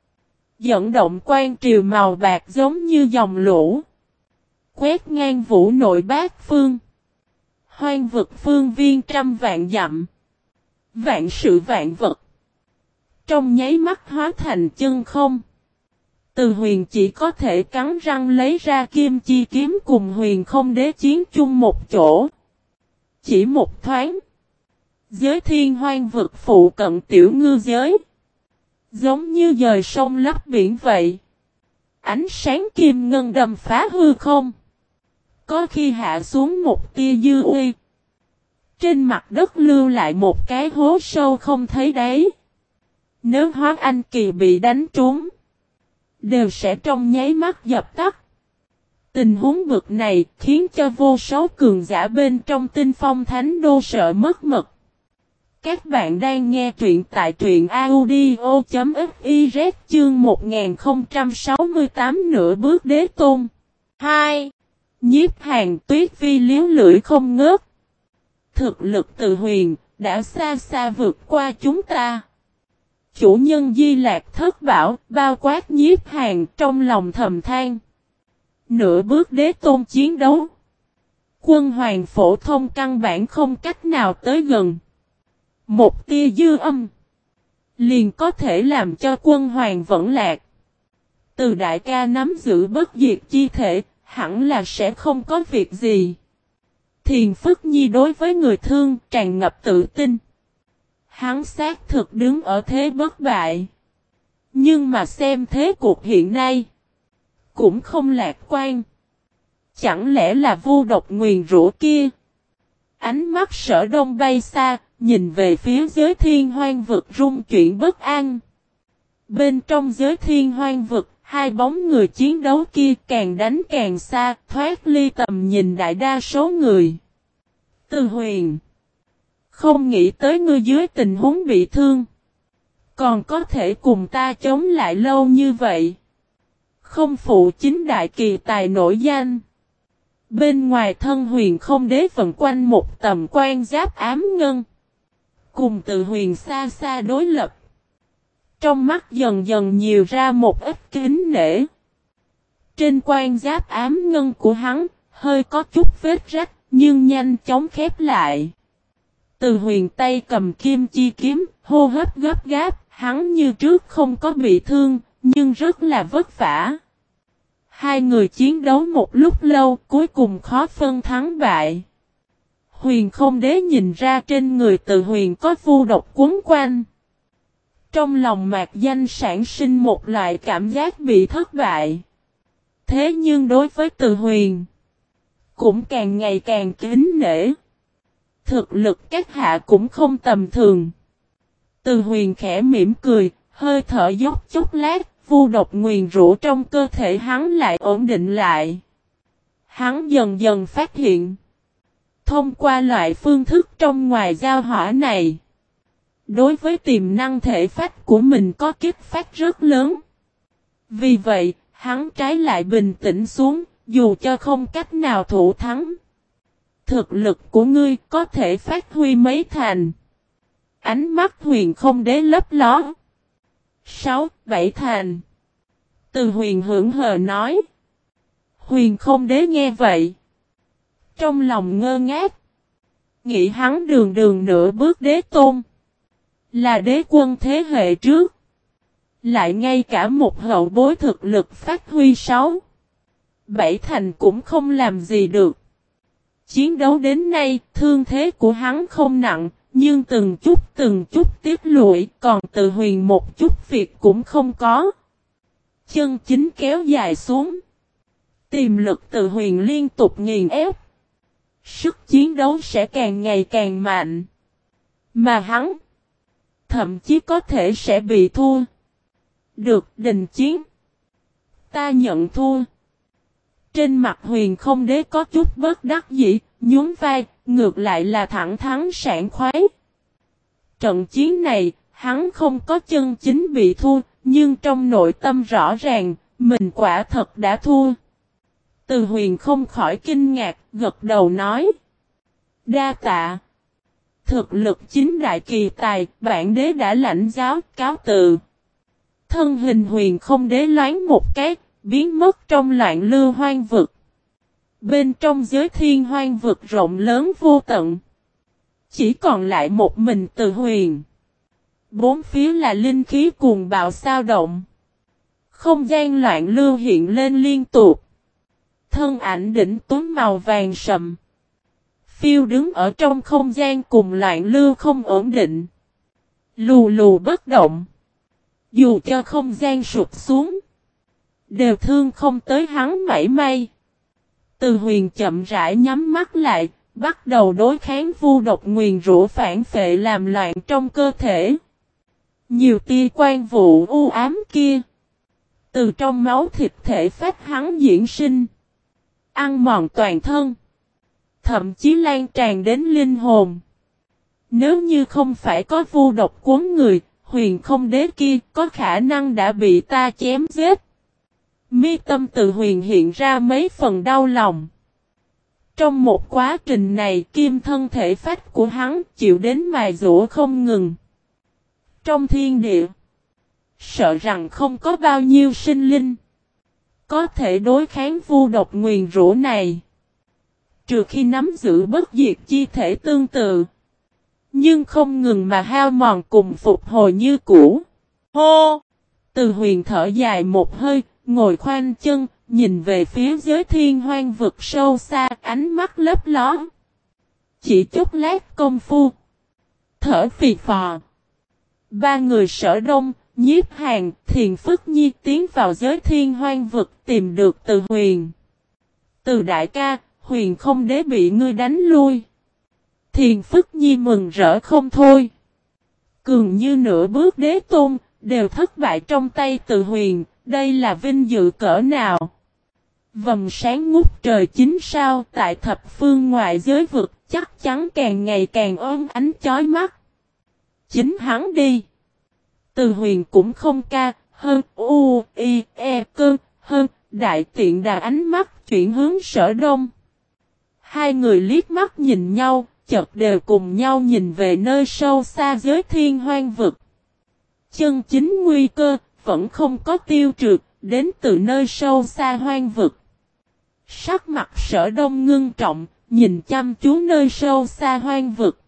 Dẫn động quan triều màu bạc giống như dòng lũ. Quét ngang vũ nội bát phương. Hoang vực phương viên trăm vạn dặm. Vạn sự vạn vật. Trong nháy mắt hóa thành chân không. Từ huyền chỉ có thể cắn răng lấy ra kim chi kiếm cùng huyền không đế chiến chung một chỗ. Chỉ một thoáng. Giới thiên hoang vực phụ cận tiểu ngư giới. Giống như dời sông lấp biển vậy. Ánh sáng kim ngân đâm phá hư không. Có khi hạ xuống một tia dư uy. Trên mặt đất lưu lại một cái hố sâu không thấy đáy. Nếu hóa anh kỳ bị đánh trúng. Đều sẽ trong nháy mắt dập tắt. Tình huống bực này khiến cho vô số cường giả bên trong Tinh Phong Thánh Đô sợ mất mật. Các bạn đang nghe truyện tại truyện audio.fiz chương một nghìn không trăm sáu mươi tám nửa bước đế tôn. hai. Nhiếp Hàn Tuyết Vi liếu lưỡi không ngớt. Thực lực từ huyền đã xa xa vượt qua chúng ta. Chủ nhân Di Lạc Thất Bảo bao quát Nhiếp Hàn trong lòng thầm than. Nửa bước đế tôn chiến đấu. Quân hoàng phổ thông căn bản không cách nào tới gần. Một tia dư âm. Liền có thể làm cho quân hoàng vẫn lạc. Từ đại ca nắm giữ bất diệt chi thể. Hẳn là sẽ không có việc gì. Thiền Phức Nhi đối với người thương tràn ngập tự tin. Hắn xác thực đứng ở thế bất bại. Nhưng mà xem thế cuộc hiện nay. Cũng không lạc quan. Chẳng lẽ là vu độc nguyền rủa kia. Ánh mắt Sở Đông bay xa. Nhìn về phía giới thiên hoang vực rung chuyển bất an. Bên trong giới thiên hoang vực. Hai bóng người chiến đấu kia càng đánh càng xa. Thoát ly tầm nhìn đại đa số người. Từ huyền. Không nghĩ tới ngươi dưới tình huống bị thương. Còn có thể cùng ta chống lại lâu như vậy. Không phụ chính đại kỳ tài nổi danh. Bên ngoài thân huyền không đế vần quanh một tầm quan giáp ám ngân. Cùng từ huyền xa xa đối lập. Trong mắt dần dần nhiều ra một ít kính nể. Trên quan giáp ám ngân của hắn, hơi có chút vết rách, nhưng nhanh chóng khép lại. Từ huyền tay cầm kim chi kiếm, hô hấp gấp gáp, hắn như trước không có bị thương, nhưng rất là vất vả. Hai người chiến đấu một lúc lâu, cuối cùng khó phân thắng bại. Huyền không đế nhìn ra trên người từ huyền có vu độc quấn quanh. Trong lòng mạc danh sản sinh một loại cảm giác bị thất bại. Thế nhưng đối với từ huyền, cũng càng ngày càng kính nể. Thực lực các hạ cũng không tầm thường. Từ huyền khẽ mỉm cười, hơi thở dốc chốc lát, vu độc nguyền rủa trong cơ thể hắn lại ổn định lại. Hắn dần dần phát hiện. Thông qua loại phương thức trong ngoài giao hỏa này. Đối với tiềm năng thể phách của mình có kích phát rất lớn. Vì vậy, hắn trái lại bình tĩnh xuống, dù cho không cách nào thủ thắng. Thực lực của ngươi có thể phát huy mấy thành. Ánh mắt huyền không đế lấp ló. Sáu, bảy thành. Từ huyền hưởng hờ nói. Huyền không đế nghe vậy. Trong lòng ngơ ngác. Nghĩ hắn đường đường nửa bước đế tôn. Là đế quân thế hệ trước. Lại ngay cả một hậu bối thực lực phát huy sáu. Bảy thành cũng không làm gì được. Chiến đấu đến nay, thương thế của hắn không nặng, nhưng từng chút từng chút tiếp lụi, còn từ huyền một chút việc cũng không có. Chân chính kéo dài xuống. Tiềm lực từ huyền liên tục nghiền ép. Sức chiến đấu sẽ càng ngày càng mạnh. Mà hắn, thậm chí có thể sẽ bị thua. Được, đình chiến. Ta nhận thua. Trên mặt Huyền Không Đế có chút bất đắc dĩ, nhún vai, ngược lại là thẳng thắn sảng khoái. Trận chiến này, hắn không có chân chính bị thua, nhưng trong nội tâm rõ ràng, mình quả thật đã thua. Từ Huyền không khỏi kinh ngạc, gật đầu nói. Đa tạ. Thực lực chính đại kỳ tài, bản đế đã lãnh giáo, cáo từ. Thân hình Huyền Không Đế loáng một cái, biến mất trong loạn lưu hoang vực. Bên trong giới thiên hoang vực rộng lớn vô tận. Chỉ còn lại một mình Từ Huyền. Bốn phía là linh khí cuồng bạo sao động. Không gian loạn lưu hiện lên liên tục. Thân ảnh đỉnh tuấn màu vàng sậm. Phiêu đứng ở trong không gian cùng loạn lưu không ổn định. Lù lù bất động. Dù cho không gian sụp xuống. Đều thương không tới hắn mảy may. Từ Huyền chậm rãi nhắm mắt lại. Bắt đầu đối kháng vu độc nguyền rủa phản phệ làm loạn trong cơ thể. Nhiều tia quan vụ u ám kia. Từ trong máu thịt thể phách hắn diễn sinh. Ăn mòn toàn thân. Thậm chí lan tràn đến linh hồn. Nếu như không phải có vu độc cuốn người, Huyền Không Đế kia có khả năng đã bị ta chém giết. Mi tâm Từ Huyền hiện ra mấy phần đau lòng. Trong một quá trình này kim thân thể phách của hắn chịu đến mài dũa không ngừng. Trong thiên địa, sợ rằng không có bao nhiêu sinh linh có thể đối kháng vu độc nguyền rủa này. Trừ khi nắm giữ bất diệt chi thể tương tự. Nhưng không ngừng mà hao mòn cùng phục hồi như cũ. Hô! Từ Huyền thở dài một hơi, ngồi khoanh chân, nhìn về phía giới thiên hoang vực sâu xa, ánh mắt lấp ló. Chỉ chút lát công phu. Thở phì phò. Ba người Sở Đông, Nhiếp Hàn, Thiền Phức Nhi tiến vào giới thiên hoang vực tìm được Từ Huyền. Từ đại ca, Huyền Không Đế bị ngươi đánh lui. Thiền Phức Nhi mừng rỡ không thôi. Cường như nửa bước đế tôn, đều thất bại trong tay Từ Huyền, đây là vinh dự cỡ nào. Vầng sáng ngút trời chính sao tại thập phương ngoại giới vực chắc chắn càng ngày càng ôm ánh chói mắt. Chính hắn đi. Từ Huyền cũng không ca, hơn u, y, e, cơ, hơn, đại tiện đà ánh mắt chuyển hướng Sở Đông. Hai người liếc mắt nhìn nhau, chợt đều cùng nhau nhìn về nơi sâu xa giới thiên hoang vực. Chân chính nguy cơ, vẫn không có tiêu trừ, đến từ nơi sâu xa hoang vực. Sắc mặt Sở Đông ngưng trọng, nhìn chăm chú nơi sâu xa hoang vực.